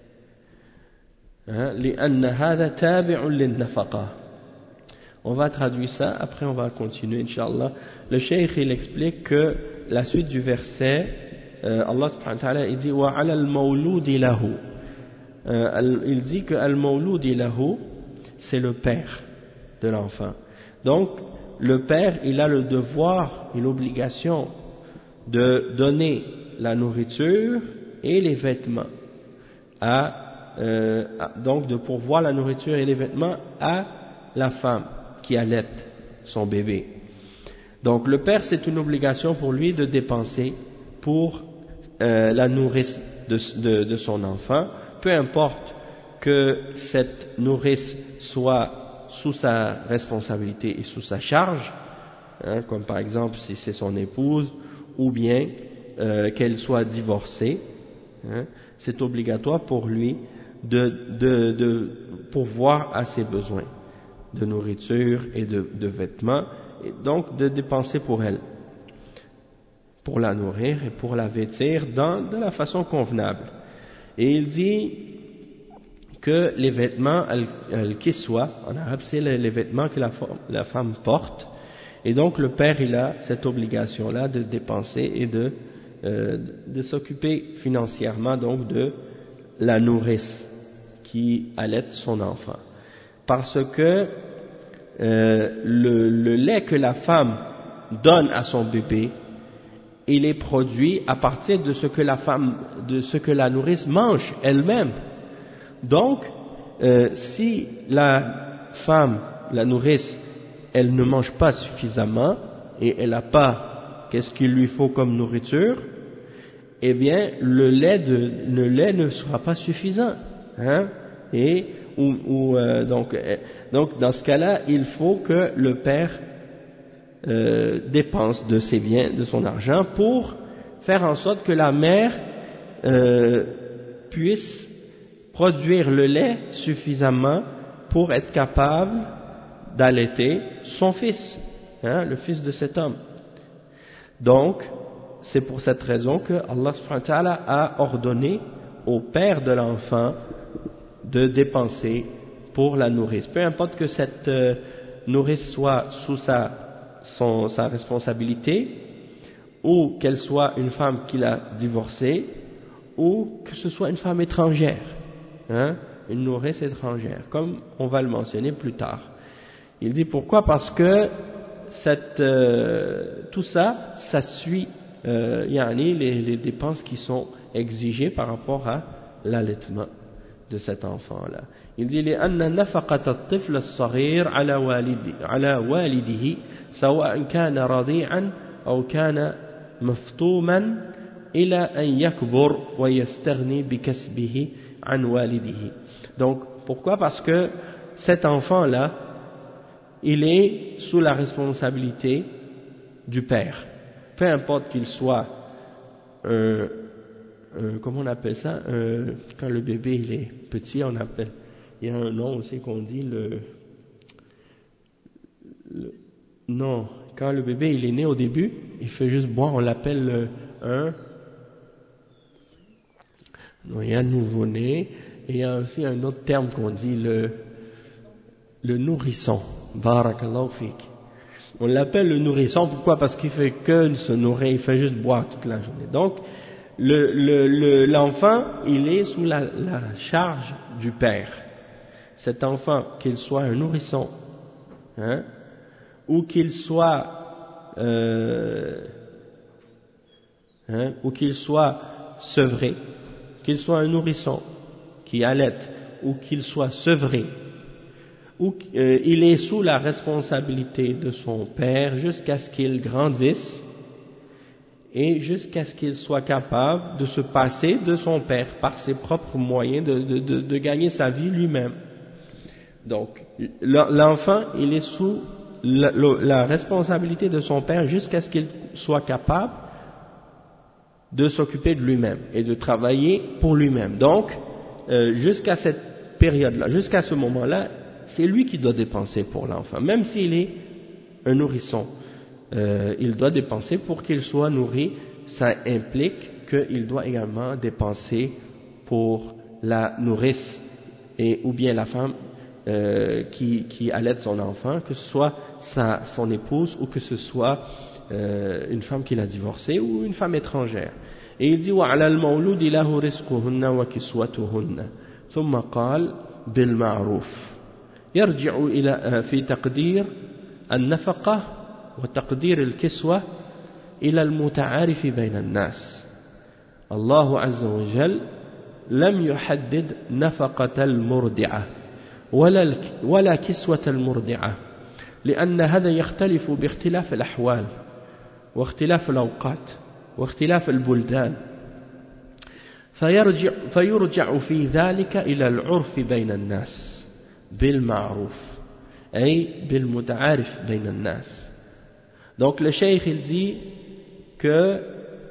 لأن هذا تابع للنفقة. On va traduire ça, après on va continuer, Inch'Allah. Le cheikh il explique que la suite du verset, euh, Allah subhanahu wa ta'ala il dit وَعَلَى الْمَوْلُودِ لَهُ, euh, il dit que al-mawludi lahu c'est le père de l'enfant. Donc le père il a le devoir et l'obligation de donner la nourriture et les vêtements à, euh, à donc de pourvoir la nourriture et les vêtements à la femme qui allaite son bébé. Donc le père c'est une obligation pour lui de dépenser pour euh, la nourrice de, de, de son enfant, peu importe que cette nourrice soit sous sa responsabilité et sous sa charge, hein, comme par exemple si c'est son épouse, ou bien euh, qu'elle soit divorcée, hein, c'est obligatoire pour lui de, de, de pourvoir à ses besoins de nourriture et de, de vêtements, et donc de dépenser pour elle, pour la nourrir et pour la vêtir dans, de la façon convenable. Et il dit que les vêtements, al-kiswa, en arabe c'est les, les vêtements que la, la femme porte, et donc le père il a cette obligation-là de dépenser et de, euh, de s'occuper financièrement donc de la nourrice qui allaite son enfant. Parce que euh, le, le lait que la femme donne à son bébé, il est produit à partir de ce que la femme, de ce que la nourrice mange elle-même. Donc, euh, si la femme, la nourrice, elle ne mange pas suffisamment et elle n'a pas qu'est-ce qu'il lui faut comme nourriture, eh bien le lait, de, le lait ne sera pas suffisant, hein, et ou, ou euh, donc, euh, donc dans ce cas-là, il faut que le père euh, dépense de ses biens, de son argent, pour faire en sorte que la mère euh, puisse produire le lait suffisamment pour être capable d'allaiter son fils, hein, le fils de cet homme. Donc, c'est pour cette raison que Allah subhanahu wa ta'ala a ordonné au père de l'enfant de dépenser pour la nourrice. Peu importe que cette euh, nourrice soit sous sa, son, sa responsabilité, ou qu'elle soit une femme qu'il a divorcée, ou que ce soit une femme étrangère, hein, une nourrice étrangère, comme on va le mentionner plus tard. Il dit pourquoi? Parce que cette, euh, tout ça, ça suit euh, yani les, les dépenses qui sont exigées par rapport à l'allaitement de cet enfant-là. Il dit لأن نفقة الطفل الصغير على والده على والده سواء كان رضيعا أو كان مفطوما إلى أن يكبر ويستغني بكسبه عن والده. Donc pourquoi? Parce que cet enfant-là, il est sous la responsabilité du père. Peu importe qu'il soit euh, euh, comment on appelle ça, euh, quand le bébé il est petit, on appelle, il y a un nom aussi qu'on dit le, le non, quand le bébé il est né au début, il fait juste boire, on l'appelle le, un non, il y a un nouveau-né, et il y a aussi un autre terme qu'on dit le le nourrisson. Barakallahu fik. On l'appelle le nourrisson, pourquoi? Parce qu'il fait que se nourrir, il fait juste boire toute la journée. Donc, le, le, le, l'enfant, il est sous la, la charge du père. Cet enfant, qu'il soit un nourrisson, hein, ou qu'il soit, euh, hein, ou qu'il soit sevré, qu'il soit un nourrisson qui allaite, ou qu'il soit sevré, où euh, il est sous la responsabilité de son père jusqu'à ce qu'il grandisse et jusqu'à ce qu'il soit capable de se passer de son père par ses propres moyens, de, de, de, de gagner sa vie lui-même. Donc, l'enfant, il est sous la, la responsabilité de son père jusqu'à ce qu'il soit capable de s'occuper de lui-même et de travailler pour lui-même. Donc, euh, jusqu'à cette période-là, jusqu'à ce moment-là, c'est lui qui doit dépenser pour l'enfant, même s'il est un nourrisson. Euh, il doit dépenser pour qu'il soit nourri. Ça implique qu'il doit également dépenser pour la nourrice et ou bien la femme euh, qui, qui allaite son enfant, que ce soit sa, son épouse ou que ce soit euh, une femme qu'il a divorcée ou une femme étrangère. Et il dit وعلى المولود له رزقهن وكسوتهن ثم قال بالمعروف يرجع إلى في تقدير النفقة وتقدير الكسوة إلى المتعارف بين الناس. الله عز وجل لم يحدد نفقة المرضعة ولا ولا كسوة المرضعة، لأن هذا يختلف باختلاف الأحوال واختلاف الأوقات واختلاف البلدان، فيرجع فيرجع في ذلك إلى العرف بين الناس بالمعروف أي بالمتعارف بين الناس. Donc le cheikh il dit que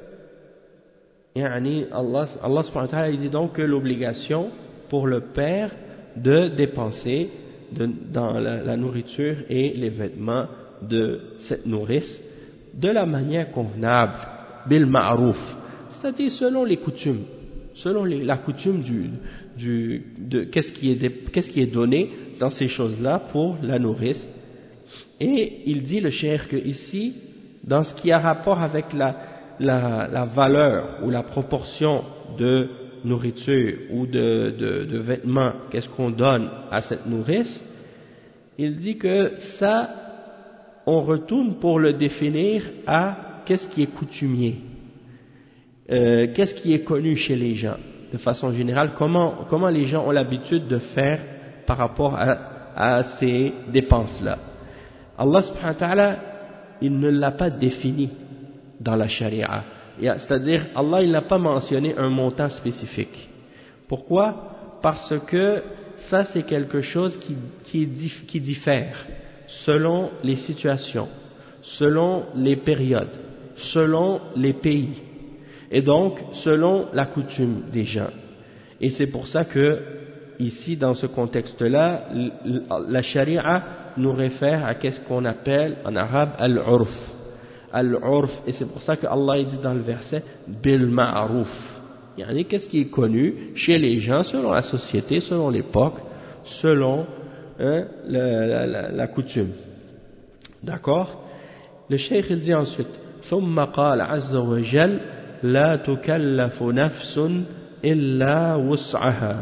يعني Allah, Allah subhanahu wa ta'ala il dit donc que l'obligation pour le père de dépenser de, dans la, la nourriture et les vêtements de cette nourrice de la manière convenable, bil ma'rouf, c'est-à-dire selon les coutumes, selon les, la coutume du, du, de qu'est-ce qui est, qu'est-ce qui est donné dans ces choses-là pour la nourrice. Et il dit le cheikh que ici, dans ce qui a rapport avec la, la, la valeur ou la proportion de nourriture ou de, de, de vêtements, qu'est-ce qu'on donne à cette nourrice, il dit que ça, on retourne pour le définir à qu'est-ce qui est coutumier, euh, qu'est-ce qui est connu chez les gens, de façon générale, comment, comment les gens ont l'habitude de faire par rapport à, à ces dépenses-là. Allah subhanahu wa ta'ala, il ne l'a pas défini dans la charia. C'est-à-dire, Allah, il n'a pas mentionné un montant spécifique. Pourquoi? Parce que ça, c'est quelque chose qui, qui, qui diffère selon les situations, selon les périodes, selon les pays, et donc selon la coutume des gens. Et c'est pour ça que, ici, dans ce contexte-là, la charia nous réfère à qu'est-ce qu'on appelle en arabe al-urf. Al-urf, et c'est pour ça que Allah dit dans le verset bil ma'ruf. Yani, qu'est-ce qui est connu chez les gens, selon la société, selon l'époque, selon hein, la, la, la, la coutume. D'accord? Le cheikh il dit ensuite ثم قال عز وجل لا تكلف نفس إلا وسعها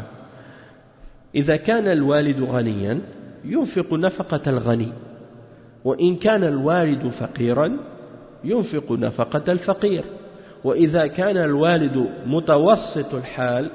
إذا كان الوالد غنيا ينفق نفقة الغني وإن كان الوالد فقيرا ينفق نفقة الفقير وإذا كان الوالد متوسط الحال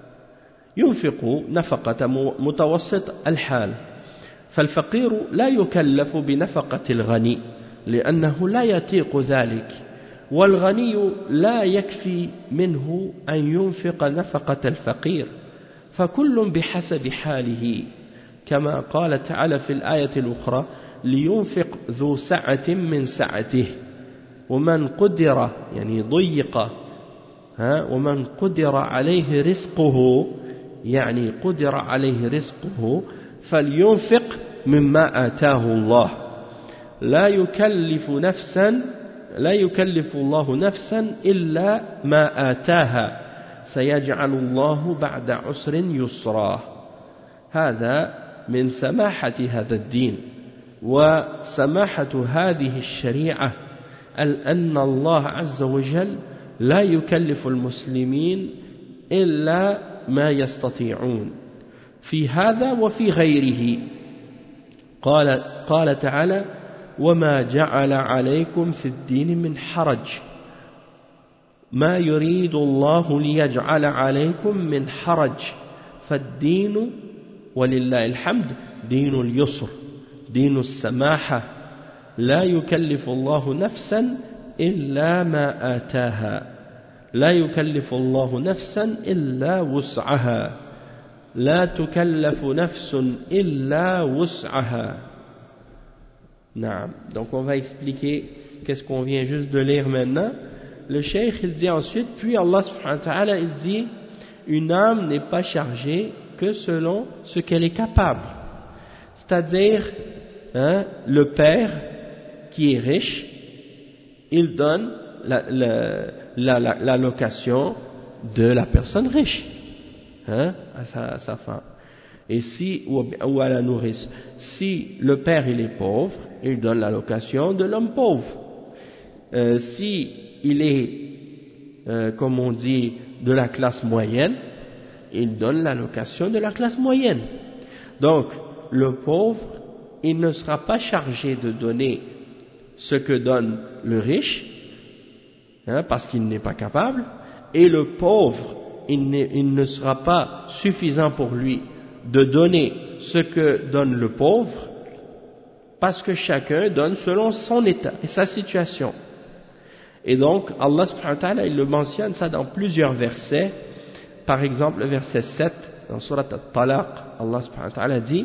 ينفق نفقة متوسط الحال فالفقير لا يكلف بنفقة الغني لأنه لا يطيق ذلك والغني لا يكفي منه أن ينفق نفقة الفقير فكل بحسب حاله كما قال تعالى في الآية الأخرى لينفق ذو سعة من سعته ومن قدر يعني ضيق ها ومن قدر عليه رزقه يعني قدر عليه رزقه فلينفق مما آتاه الله لا يكلف نفسا لا يكلف الله نفسا إلا ما آتاها سيجعل الله بعد عسر يسرا هذا من سماحة هذا الدين وسماحة هذه الشريعة أن الله عز وجل لا يكلف المسلمين إلا ما يستطيعون في هذا وفي غيره قال, قال تعالى وما جعل عليكم في الدين من حرج ما يريد الله ليجعل عليكم من حرج فالدين ولله الحمد دين اليسر دين السماحة لا يكلف الله نفسا إلا ما آتاها لا يكلف الله نفسا إلا وسعها لا تكلف نفس إلا وسعها. Donc on va expliquer qu'est-ce qu'on vient juste de lire maintenant. Le cheikh il dit ensuite, puis Allah subhanahu wa ta'ala il dit une âme n'est pas chargée que selon ce qu'elle est capable. C'est-à-dire hein, le père qui est riche, il donne la, la, la, la, la location de la personne riche hein, à, sa, à sa femme. Et si, ou, ou à la nourrice. Si le père il est pauvre, il donne la location de l'homme pauvre. Euh, si il est, euh, comme on dit, de la classe moyenne, il donne la location de la classe moyenne. Donc, le pauvre, il ne sera pas chargé de donner ce que donne le riche, hein, parce qu'il n'est pas capable, et le pauvre, il, il ne sera pas suffisant pour lui de donner ce que donne le pauvre, parce que chacun donne selon son état et sa situation. Et donc, Allah subhanahu wa ta'ala, il le mentionne ça dans plusieurs versets. Par exemple, le verset sept, dans Surat Al-Talaq, Allah subhanahu wa ta'ala dit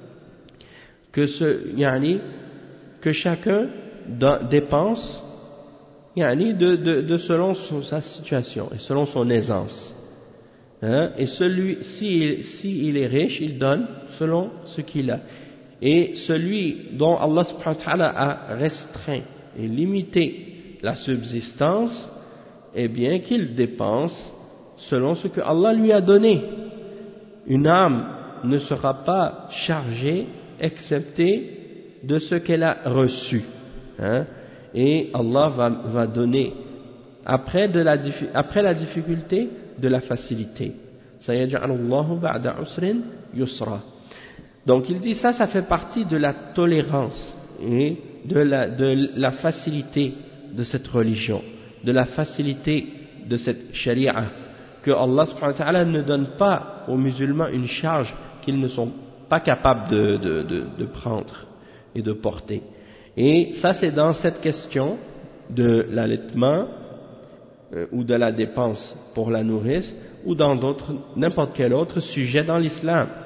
que, ce, yani, que chacun dépense yani, de, de, de selon son, sa situation et selon son aisance. Hein, et celui, si, si il est riche, il donne selon ce qu'il a. Et celui dont Allah subhanahu wa ta'ala a restreint et limité la subsistance, eh bien qu'il dépense selon ce que Allah lui a donné. Une âme ne sera pas chargée excepté de ce qu'elle a reçu. Hein, et Allah va, va donner après, de la, après la difficulté de la facilité. Sayaj'alullahu ba'da usrin yusra. Donc il dit ça, ça fait partie de la tolérance et de la, de la facilité de cette religion, de la facilité de cette sharia, que Allah subhanahu wa ta'ala ne donne pas aux musulmans une charge qu'ils ne sont pas capables de, de, de, de prendre et de porter. Et ça c'est dans cette question de l'allaitement euh, ou de la dépense pour la nourrice ou dans d'autres, n'importe quel autre sujet dans l'islam.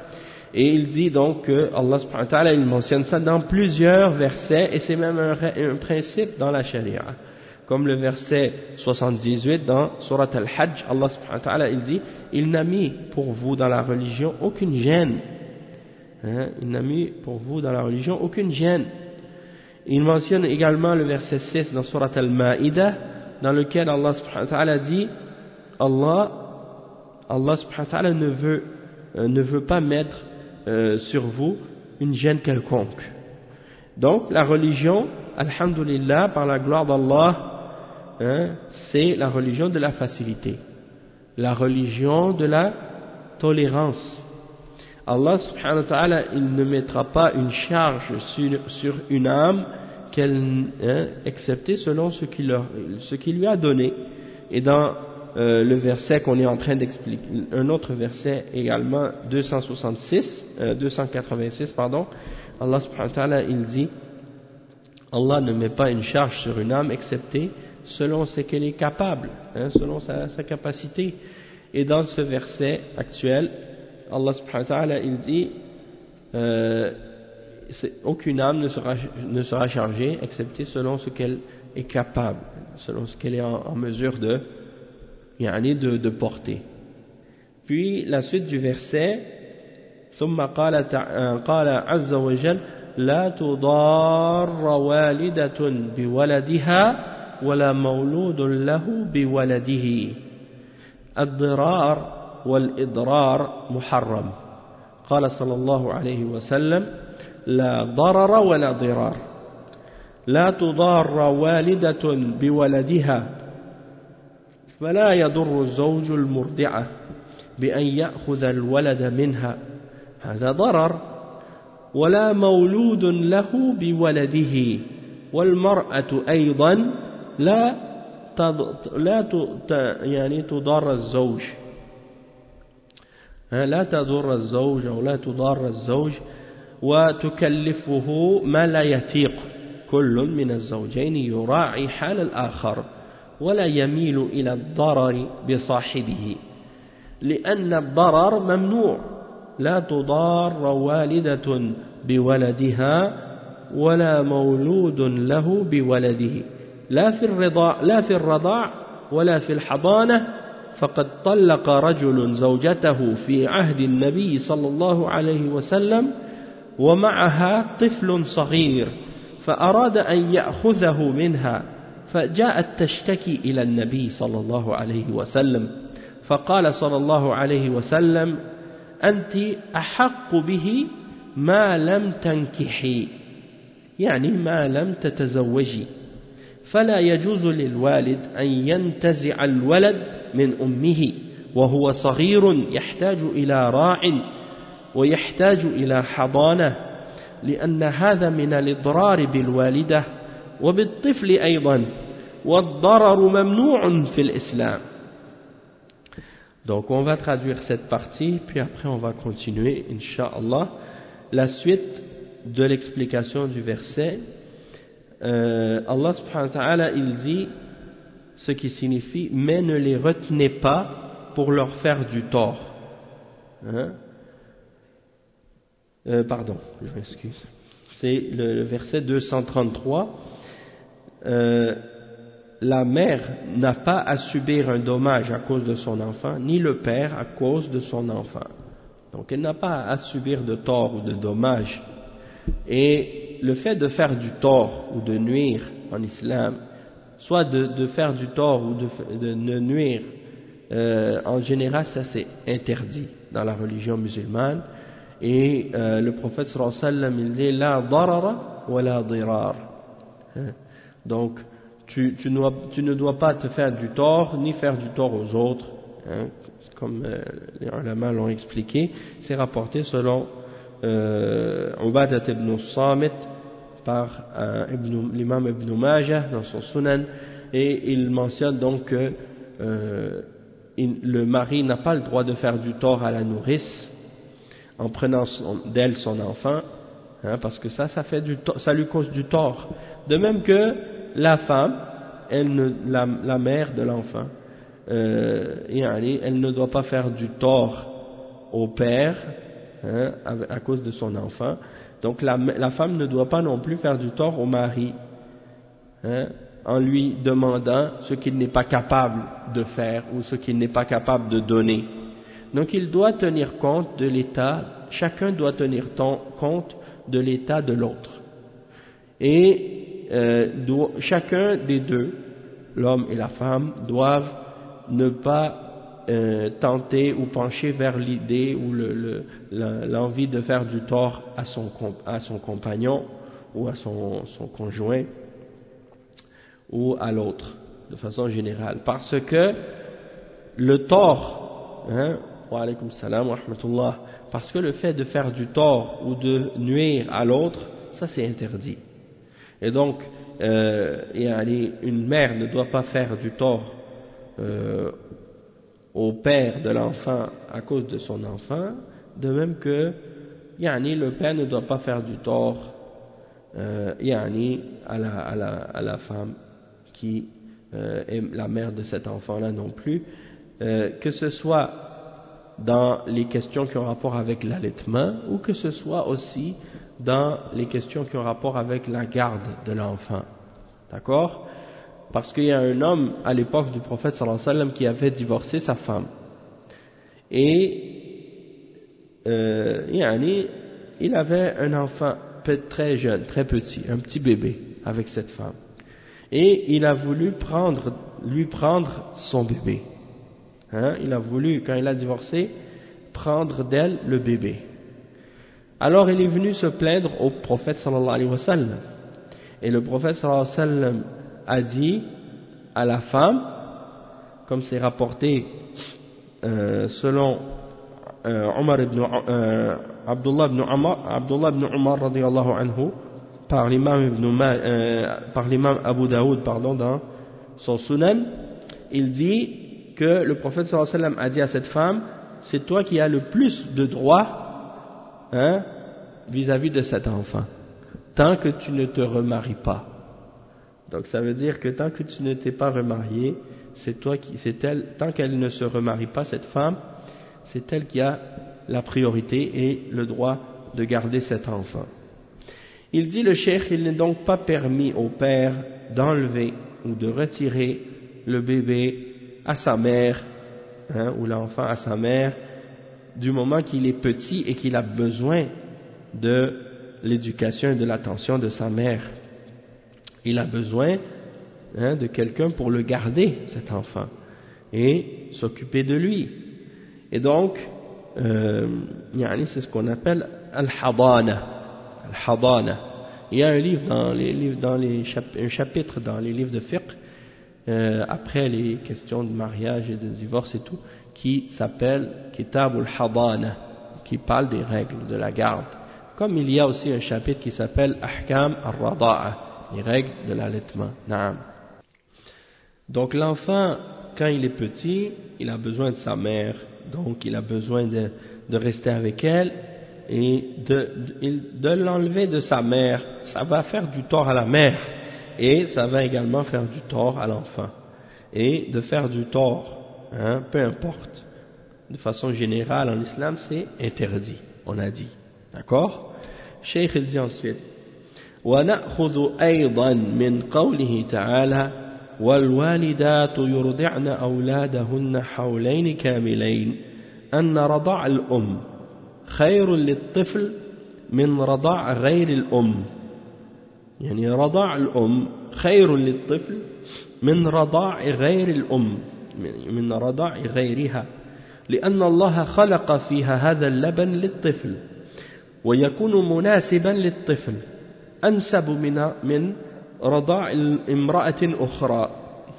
Et il dit donc que Allah subhanahu wa ta'ala, il mentionne ça dans plusieurs versets, et c'est même un, un principe dans la charia. Comme le verset soixante-dix-huit dans Surat Al-Hajj, Allah subhanahu wa ta'ala, il dit, il n'a mis pour vous dans la religion aucune gêne. Hein, il n'a mis pour vous dans la religion aucune gêne. Il mentionne également le verset six dans Surat Al-Ma'idah, dans lequel Allah subhanahu wa ta'ala dit, Allah, Allah subhanahu wa ta'ala ne veut, euh, ne veut pas mettre euh, sur vous une gêne quelconque. Donc la religion, alhamdulillah, par la gloire d'Allah, hein, c'est la religion de la facilité, la religion de la tolérance. Allah subhanahu wa ta'ala, il ne mettra pas une charge sur, sur une âme qu'elle, hein, excepté selon ce qu'il, leur, ce qu'il lui a donné. Et dans euh, le verset qu'on est en train d'expliquer, un autre verset également, deux cent soixante-six, euh, deux cent quatre-vingt-six, pardon, Allah subhanahu wa ta'ala, il dit, Allah ne met pas une charge sur une âme excepté selon ce qu'elle est capable, hein, selon sa, sa capacité. Et dans ce verset actuel, Allah subhanahu wa ta'ala, il dit, euh, aucune âme ne sera, ne sera chargée excepté selon ce qu'elle est capable, selon ce qu'elle est en, en mesure de, de, de porter. Puis la suite du verset, ثم قال قال عز وجل لا تضار والدة بولدها ولا مولود له بولده الضرار والإضرار محرم قال صلى الله عليه وسلم لا ضرر ولا ضرار لا تضار والدة بولدها فلا يضر الزوج المرضعة بأن يأخذ الولد منها هذا ضرر ولا مولود له بولده والمرأة أيضا لا لا يعني تضار الزوج لا تضر الزوج أو لا تضار الزوج وتكلفه ما لا يطيق كل من الزوجين يراعي حال الآخر ولا يميل إلى الضرر بصاحبه لأن الضرر ممنوع لا تضار والدة بولدها ولا مولود له بولده لا في الرضاع لا في الرضاع ولا في الحضانة فقد طلق رجل زوجته في عهد النبي صلى الله عليه وسلم ومعها طفل صغير فأراد أن يأخذه منها فجاءت تشتكي إلى النبي صلى الله عليه وسلم فقال صلى الله عليه وسلم أنت أحق به ما لم تنكحي يعني ما لم تتزوجي فلا يجوز للوالد أن ينتزع الولد من أمه وهو صغير يحتاج إلى راع ويحتاج إلى حضانة لأن هذا من الإضرار بالوالدة وبالطفل أيضا والضرر ممنوع في الإسلام. Donc on va traduire cette partie, puis après on va continuer, Inch'Allah, la suite de l'explication du verset. Euh, Allah subhanahu wa ta'ala, il dit, ce qui signifie, mais ne les retenez pas pour leur faire du tort. Hein? Euh, pardon, je m'excuse. C'est le, le verset deux cent trente-trois. Euh, la mère n'a pas à subir un dommage à cause de son enfant, ni le père à cause de son enfant. Donc elle n'a pas à subir de tort ou de dommage. Et le fait de faire du tort ou de nuire en islam, soit de, de faire du tort ou de, de, de nuire, euh, en général ça c'est interdit dans la religion musulmane. Et euh, le prophète sallallahu alayhi wa sallam, il dit la darara wa la dirar. Donc tu, tu, dois, tu ne dois pas te faire du tort ni faire du tort aux autres, hein, comme euh, les ulama l'ont expliqué. C'est rapporté selon euh, Ubadat ibn Samit par euh, l'imam Ibn Majah dans son Sunan, et il mentionne donc que euh, il, le mari n'a pas le droit de faire du tort à la nourrice en prenant d'elle son enfant, hein, parce que ça, ça, fait du ça lui cause du tort. De même que la femme, elle ne, la, la mère de l'enfant, euh, elle ne doit pas faire du tort au père hein, à, à cause de son enfant. Donc la, la femme ne doit pas non plus faire du tort au mari, hein, en lui demandant ce qu'il n'est pas capable de faire ou ce qu'il n'est pas capable de donner. Donc il doit tenir compte de l'état, chacun doit tenir ton, compte de l'état de l'autre. Et euh, doit, chacun des deux, l'homme et la femme, doivent ne pas euh, tenter ou pencher vers l'idée ou le, le, la, l'envie de faire du tort à son, à son compagnon ou à son, son conjoint ou à l'autre, de façon générale. Parce que le tort, hein, wa alaykum salam wa rahmatullah, parce que le fait de faire du tort ou de nuire à l'autre, ça c'est interdit. Et donc, euh, une mère ne doit pas faire du tort euh, au père de l'enfant à cause de son enfant, de même que yani, le père ne doit pas faire du tort euh, yani, à, la, à, la, à la femme qui euh, est la mère de cet enfant-là non plus, euh, que ce soit dans les questions qui ont rapport avec l'allaitement ou que ce soit aussi dans les questions qui ont rapport avec la garde de l'enfant. D'accord? Parce qu'il y a un homme à l'époque du prophète sallallahu alayhi wa sallam qui avait divorcé sa femme. Et euh, yani, il avait un enfant très jeune, très petit, un petit bébé avec cette femme. Et il a voulu prendre, lui prendre son bébé. Hein? Il a voulu, quand il a divorcé, prendre d'elle le bébé. Alors il est venu se plaindre au prophète sallallahu alayhi wa sallam. Et le prophète sallallahu alayhi wa sallam a dit à la femme, comme c'est rapporté euh, selon euh, Omar ibn, euh, Abdullah ibn Umar, Abdullah ibn Umar radiyallahu anhu, par l'imam ibn Ma, euh, par l'imam Abu Daoud, pardon, dans son Sunan, il dit que le prophète sallallahu alayhi wa sallam a dit à cette femme, c'est toi qui as le plus de droits, hein, vis-à-vis de cet enfant, tant que tu ne te remaries pas. Donc ça veut dire que tant que tu ne t'es pas remarié, c'est toi qui, c'est elle, tant qu'elle ne se remarie pas, cette femme, c'est elle qui a la priorité et le droit de garder cet enfant. Il dit le cheikh, il n'est donc pas permis au père d'enlever ou de retirer le bébé à sa mère, hein, ou l'enfant à sa mère, du moment qu'il est petit et qu'il a besoin de l'éducation et de l'attention de sa mère. Il a besoin, hein, de quelqu'un pour le garder, cet enfant, et s'occuper de lui. Et donc, euh, c'est ce qu'on appelle al-hadana. Al-hadana. Il y a un livre dans les livres, dans les chap- un chapitre dans les livres de fiqh, euh, après les questions de mariage et de divorce et tout, qui s'appelle Kitab al-Hadana, qui parle des règles de la garde. Comme il y a aussi un chapitre qui s'appelle Ahkam al-Rada'a, les règles de l'allaitement. Naam. Donc l'enfant, quand il est petit, il a besoin de sa mère, donc il a besoin de, de rester avec elle, et de, de, de l'enlever de sa mère, ça va faire du tort à la mère, et ça va également faire du tort à l'enfant. Et de faire du tort, hein, peu importe, de façon générale en islam, c'est interdit, on a dit. D'accord? Cheikh il dit ensuite, وَنَأْخُذُ أَيْضًا مِنْ قَوْلِهِ تَعَالَى وَالْوَالِدَاتُ يُرْضِعْنَ أَوْلَادَهُنَّ حَوْلَيْنِ كَامِلَيْنِ أَنَّ رَضَعَ الْأُمِّ خير للطفل من رضاع غير الأم. يعني رضاع الأم خير للطفل من رضاع غير الأم، من رضاع غيرها، لأن الله خلق فيها هذا اللبن للطفل ويكون مناسبا للطفل أنسب من من رضاع امرأة أخرى،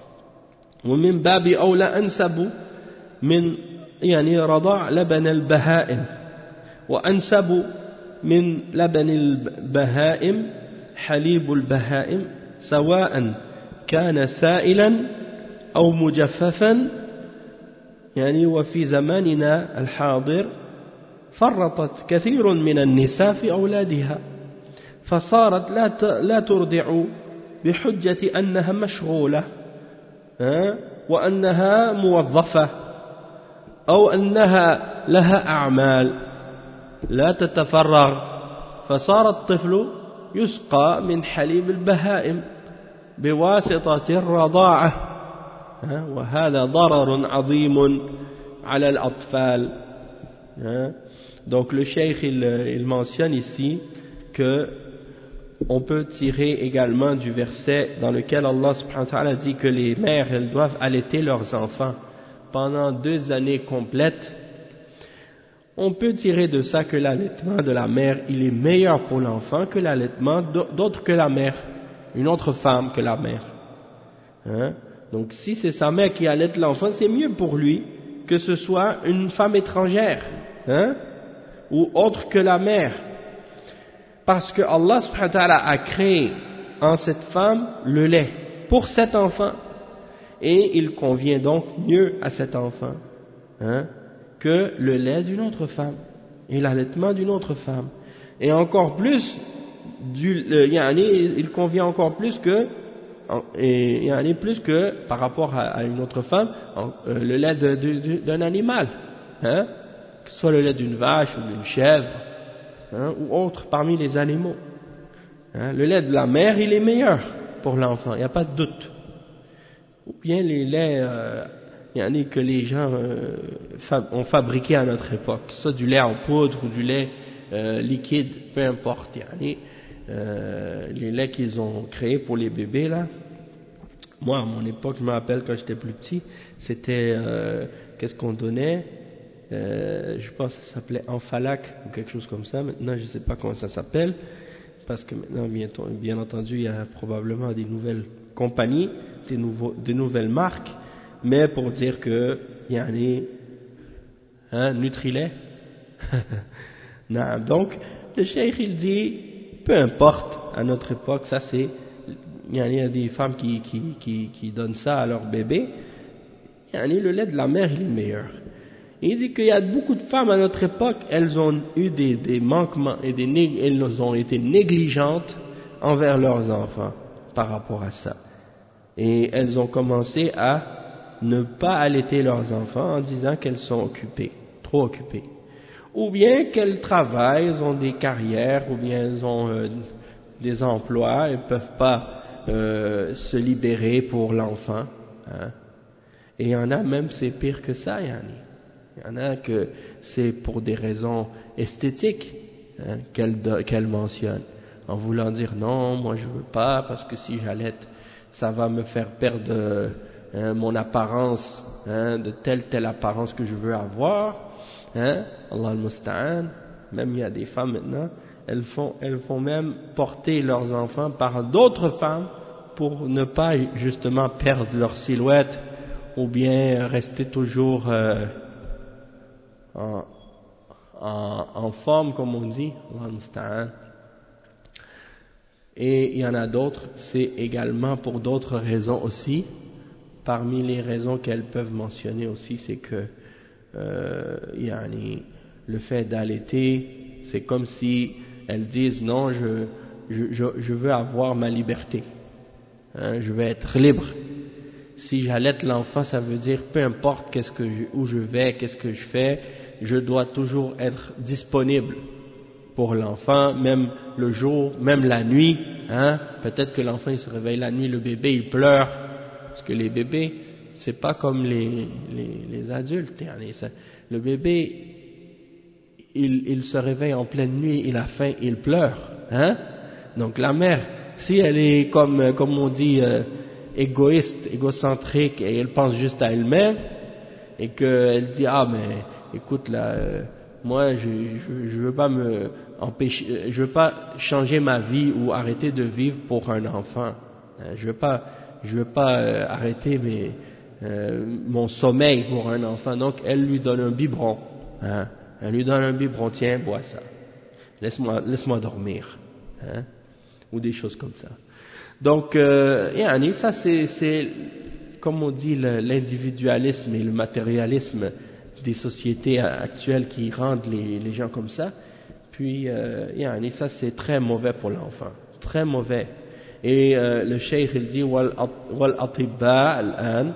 ومن باب أولى أنسب من يعني رضاع لبن البهائم، وأنسب من لبن البهائم حليب البهائم سواء كان سائلا أو مجففا. يعني وفي زماننا الحاضر فرطت كثير من النساء في أولادها، فصارت لا لا ترضع بحجة أنها مشغولة وأنها موظفة أو أنها لها أعمال، لا تتفرغ فصار الطفل يسقى من حليب البهائم بواسطة الرضاعة وهذا ضرر عظيم على الأطفال. Donc le cheikh il, il mentionne ici que on peut tirer également du verset dans lequel Allah subhanahu wa ta'ala dit que les mères elles doivent allaiter leurs enfants pendant deux années complètes. On peut tirer de ça que l'allaitement de la mère il est meilleur pour l'enfant que l'allaitement d'autre que la mère, une autre femme que la mère. Hein? Donc si c'est sa mère qui allaite l'enfant, c'est mieux pour lui que ce soit une femme étrangère, hein? Ou autre que la mère. Parce que Allah subhanahu wa ta'ala a créé en cette femme le lait pour cet enfant. Et il convient donc mieux à cet enfant, hein, que le lait d'une autre femme et l'allaitement d'une autre femme. Et encore plus, du, euh, yani, il convient encore plus que, et yani, plus que par rapport à, à une autre femme, euh, le lait de, de, de, d'un animal, hein, que ce soit le lait d'une vache ou d'une chèvre, hein, ou autre parmi les animaux. Hein, le lait de la mère, il est meilleur pour l'enfant, il n'y a pas de doute. Ou bien les laits euh, yani, que les gens euh, fab- ont fabriqués à notre époque, que ce soit du lait en poudre ou du lait euh, liquide, peu importe. Yani, euh, les laits qu'ils ont créés pour les bébés là. Moi à mon époque, je me rappelle quand j'étais plus petit, c'était euh, qu'est-ce qu'on donnait, euh, je pense que ça s'appelait Enfalac ou quelque chose comme ça. Maintenant je ne sais pas comment ça s'appelle parce que maintenant bien, bien entendu il y a probablement des nouvelles compagnies, des, nouveaux, des nouvelles marques, mais pour dire que il y a un hein, Nutrilait. Non, donc le cheikh il dit peu importe à notre époque, ça c'est il y a des femmes qui, qui, qui, qui donnent ça à leur bébé, il y a le lait de la mère il est meilleur. Il dit qu'il y a beaucoup de femmes à notre époque, elles ont eu des, des manquements et des, elles ont été négligentes envers leurs enfants par rapport à ça. Et elles ont commencé à ne pas allaiter leurs enfants en disant qu'elles sont occupées, trop occupées. Ou bien qu'elles travaillent, elles ont des carrières, ou bien elles ont euh, des emplois, elles ne peuvent pas euh, se libérer pour l'enfant. Hein. Et il y en a même, c'est pire que ça, Yanni. Il y en a que c'est pour des raisons esthétiques hein, qu'elle, qu'elle mentionne, en voulant dire non, moi je veux pas, parce que si j'allaite, ça va me faire perdre hein, mon apparence, hein, de telle telle apparence que je veux avoir. Hein, Allah al-Musta'an. Même il y a des femmes maintenant, elles font, elles font même porter leurs enfants par d'autres femmes pour ne pas justement perdre leur silhouette ou bien rester toujours euh, en, en, en forme comme on dit. Allah al-Musta'an. Et il y en a d'autres, c'est également pour d'autres raisons aussi. Parmi les raisons qu'elles peuvent mentionner aussi, c'est que euh, yani, le fait d'allaiter, c'est comme si elles disent non, je, je, je, je veux avoir ma liberté, hein, je veux être libre. Si j'allaite l'enfant, ça veut dire peu importe qu'est-ce que je, où je vais, qu'est-ce que je fais, je dois toujours être disponible pour l'enfant, même le jour, même la nuit. Hein, peut-être que l'enfant il se réveille la nuit, le bébé il pleure, parce que les bébés c'est pas comme les, les, les adultes. Le bébé il, il se réveille en pleine nuit, il a faim, il pleure. Hein, donc la mère, si elle est comme, comme on dit euh, égoïste, égocentrique et elle pense juste à elle-même et qu'elle dit ah mais écoute là euh, moi je, je je veux pas me empêcher, je veux pas changer ma vie ou arrêter de vivre pour un enfant, je veux pas je veux pas euh, arrêter mes, euh, mon sommeil pour un enfant. Donc elle lui donne un biberon, hein, elle lui donne un biberon, tiens bois ça, laisse-moi laisse-moi dormir, hein, ou des choses comme ça. Donc euh, yani, ça c'est c'est comme on dit le, l'individualisme et le matérialisme des sociétés actuelles qui rendent les, les gens comme ça. Puis euh, yani, ça c'est très mauvais pour l'enfant, très mauvais. Et euh, le cheikh il dit wal atibba الآن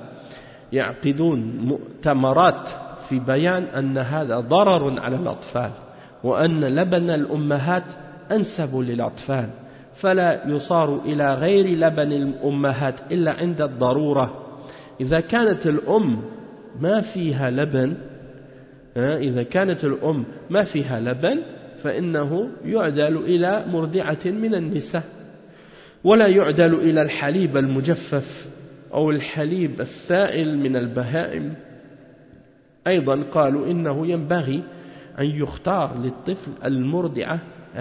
يعقدون مؤتمرات في بيان أن هذا ضرر على الأطفال وأن لبن الأمهات أنسب للأطفال فلا يصار إلى غير لبن الأمهات إلا عند الضرورة إذا كانت الأم ما فيها لبن إذا كانت الأم ما فيها لبن فإنه يعدل إلى مرضعة من النساء ولا يعدل إلى الحليب المجفف أو الحليب السائل من البهائم. أيضا قالوا إنه ينبغي أن يختار للطفل المرضعة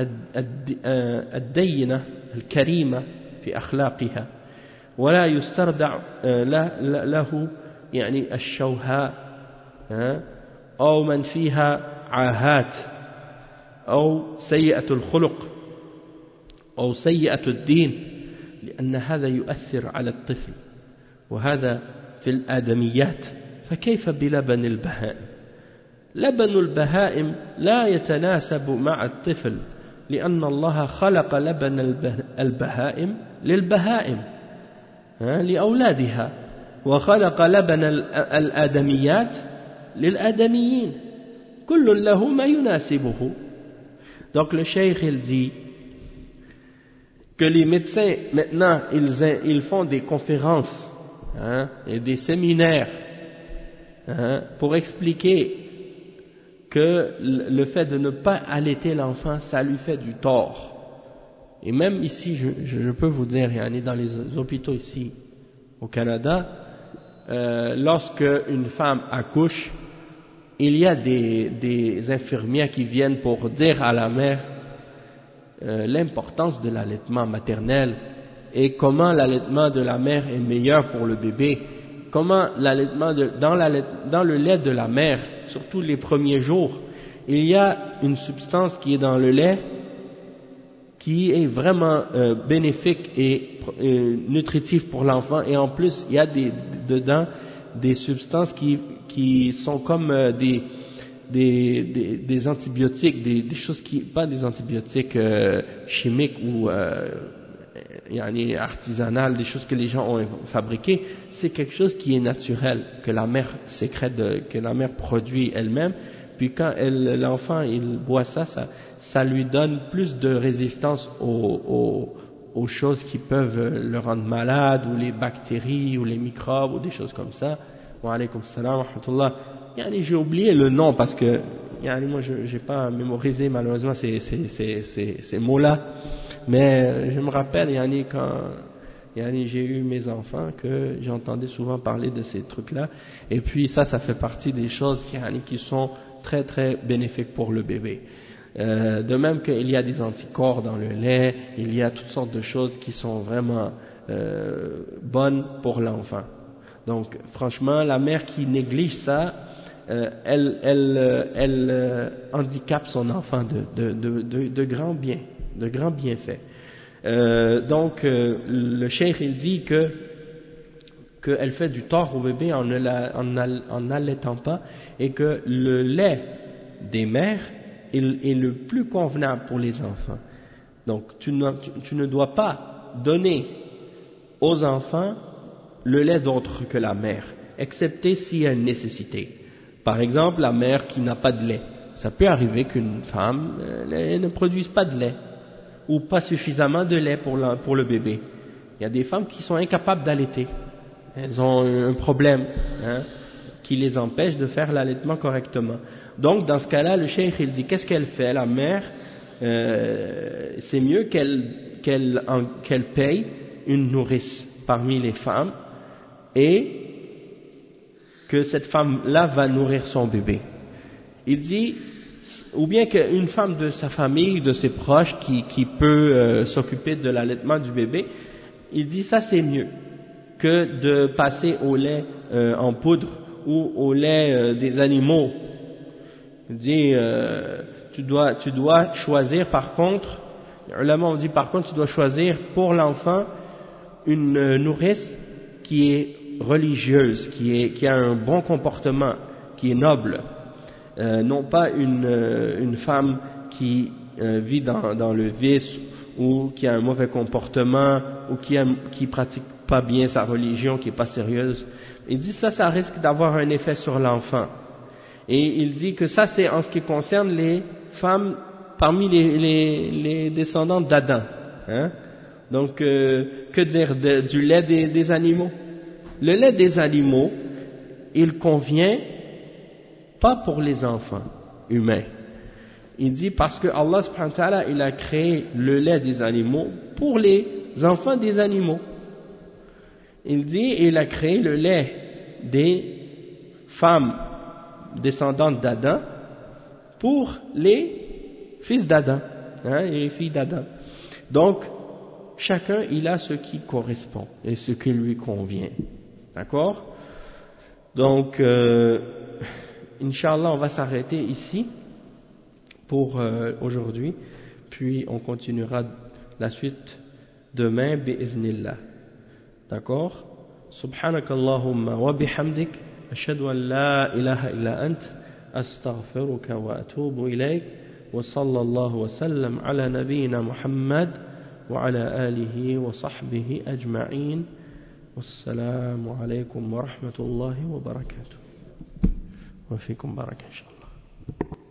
الدينة الكريمة في أخلاقها ولا يسترضع له يعني الشوهاء أو من فيها عاهات أو سيئة الخلق أو سيئة الدين لأن هذا يؤثر على الطفل وهذا في الآدميات. فكيف بلبن البهائم؟ لبن البهائم لا يتناسب مع الطفل لأن الله خلق لبن البهائم للبهائم لأولادها وخلق لبن الآدميات للآدميين كل له ما يناسبه. Donc le cheikh il dit que les médecins maintenant ils, ils font des conférences hein, et des séminaires hein, pour expliquer que le fait de ne pas allaiter l'enfant ça lui fait du tort. Et même ici je, je peux vous dire dans les hôpitaux ici au Canada euh, lorsque une femme accouche il y a des, des infirmières qui viennent pour dire à la mère euh, l'importance de l'allaitement maternel et comment l'allaitement de la mère est meilleur pour le bébé, comment l'allaitement de, dans, dans le lait de la mère, surtout les premiers jours, il y a une substance qui est dans le lait qui est vraiment euh, bénéfique et euh, nutritive pour l'enfant et en plus il y a des, dedans des substances qui qui sont comme euh, des, des, des, des antibiotiques, des, des choses qui, pas des antibiotiques euh, chimiques ou euh, yani artisanales, des choses que les gens ont fabriquées, c'est quelque chose qui est naturel, que la mère sécrète, de, que la mère produit elle-même, puis quand elle, l'enfant il boit ça, ça, ça lui donne plus de résistance aux, aux, aux choses qui peuvent le rendre malade, ou les bactéries, ou les microbes, ou des choses comme ça. Wa alaykum salam wa rahmatullah. Yani, j'ai oublié le nom parce que yani, moi je n'ai pas mémorisé malheureusement ces, ces, ces, ces, ces mots-là, mais je me rappelle yani, quand yani, j'ai eu mes enfants que j'entendais souvent parler de ces trucs-là et puis ça, ça fait partie des choses qui, yani, qui sont très très bénéfiques pour le bébé. Euh, de même qu'il y a des anticorps dans le lait, il y a toutes sortes de choses qui sont vraiment euh, bonnes pour l'enfant. Donc, franchement, la mère qui néglige ça, euh, elle, elle, euh, elle euh, handicape son enfant de, de, de, de, de grands biens, de grands bienfaits. Euh, donc, euh, le cheikh il dit que qu'elle fait du tort au bébé en ne la, en, en allaitant pas et que le lait des mères est, est le plus convenable pour les enfants. Donc, tu ne, tu, tu ne dois pas donner aux enfants le lait d'autre que la mère, excepté s'il y a une nécessité. Par exemple, la mère qui n'a pas de lait. Ça peut arriver qu'une femme elle ne produise pas de lait, ou pas suffisamment de lait pour, la, pour le bébé. Il y a des femmes qui sont incapables d'allaiter. Elles ont un problème hein, qui les empêche de faire l'allaitement correctement. Donc, dans ce cas-là, le cheikh il dit, qu'est-ce qu'elle fait, la mère euh, c'est mieux qu'elle, qu'elle, en, qu'elle paye une nourrice parmi les femmes, et que cette femme-là va nourrir son bébé. Il dit, ou bien qu'une femme de sa famille, de ses proches, qui, qui peut euh, s'occuper de l'allaitement du bébé, il dit ça c'est mieux que de passer au lait euh, en poudre ou au lait euh, des animaux. Il dit, euh, tu dois, tu dois choisir par contre, là on dit par contre tu dois choisir pour l'enfant une euh, nourrice qui est religieuse, qui, est, qui a un bon comportement, qui est noble, euh, non pas une, euh, une femme qui euh, vit dans, dans le vice ou qui a un mauvais comportement ou qui a, qui pratique pas bien sa religion, qui est pas sérieuse. Il dit ça, ça risque d'avoir un effet sur l'enfant. Et il dit que ça c'est en ce qui concerne les femmes parmi les, les, les descendants d'Adam. Hein? Donc, euh, que dire de, du lait des, des animaux? Le lait des animaux, il convient pas pour les enfants humains. Il dit parce que Allah subhanahu wa ta'ala, il a créé le lait des animaux pour les enfants des animaux. Il dit, il a créé le lait des femmes descendantes d'Adam pour les fils d'Adam, hein, et les filles d'Adam. Donc, chacun, il a ce qui correspond et ce qui lui convient. D'accord? Donc, euh, Inch'Allah, on va s'arrêter ici pour euh, aujourd'hui, puis on continuera la suite demain, bi'iznillah. D'accord? Subhanakallahumma wa bihamdik, ashhadu an la ilaha illa ant, astaghfiruka wa atubu ilayk, wa sallallahu wa sallam ala nabiyyina Muhammad wa ala alihi wa sahbihi ajma'in. Wassalamu alaykum wa rahmatullahi wa barakatuh. Wa fikum baraka inshallah.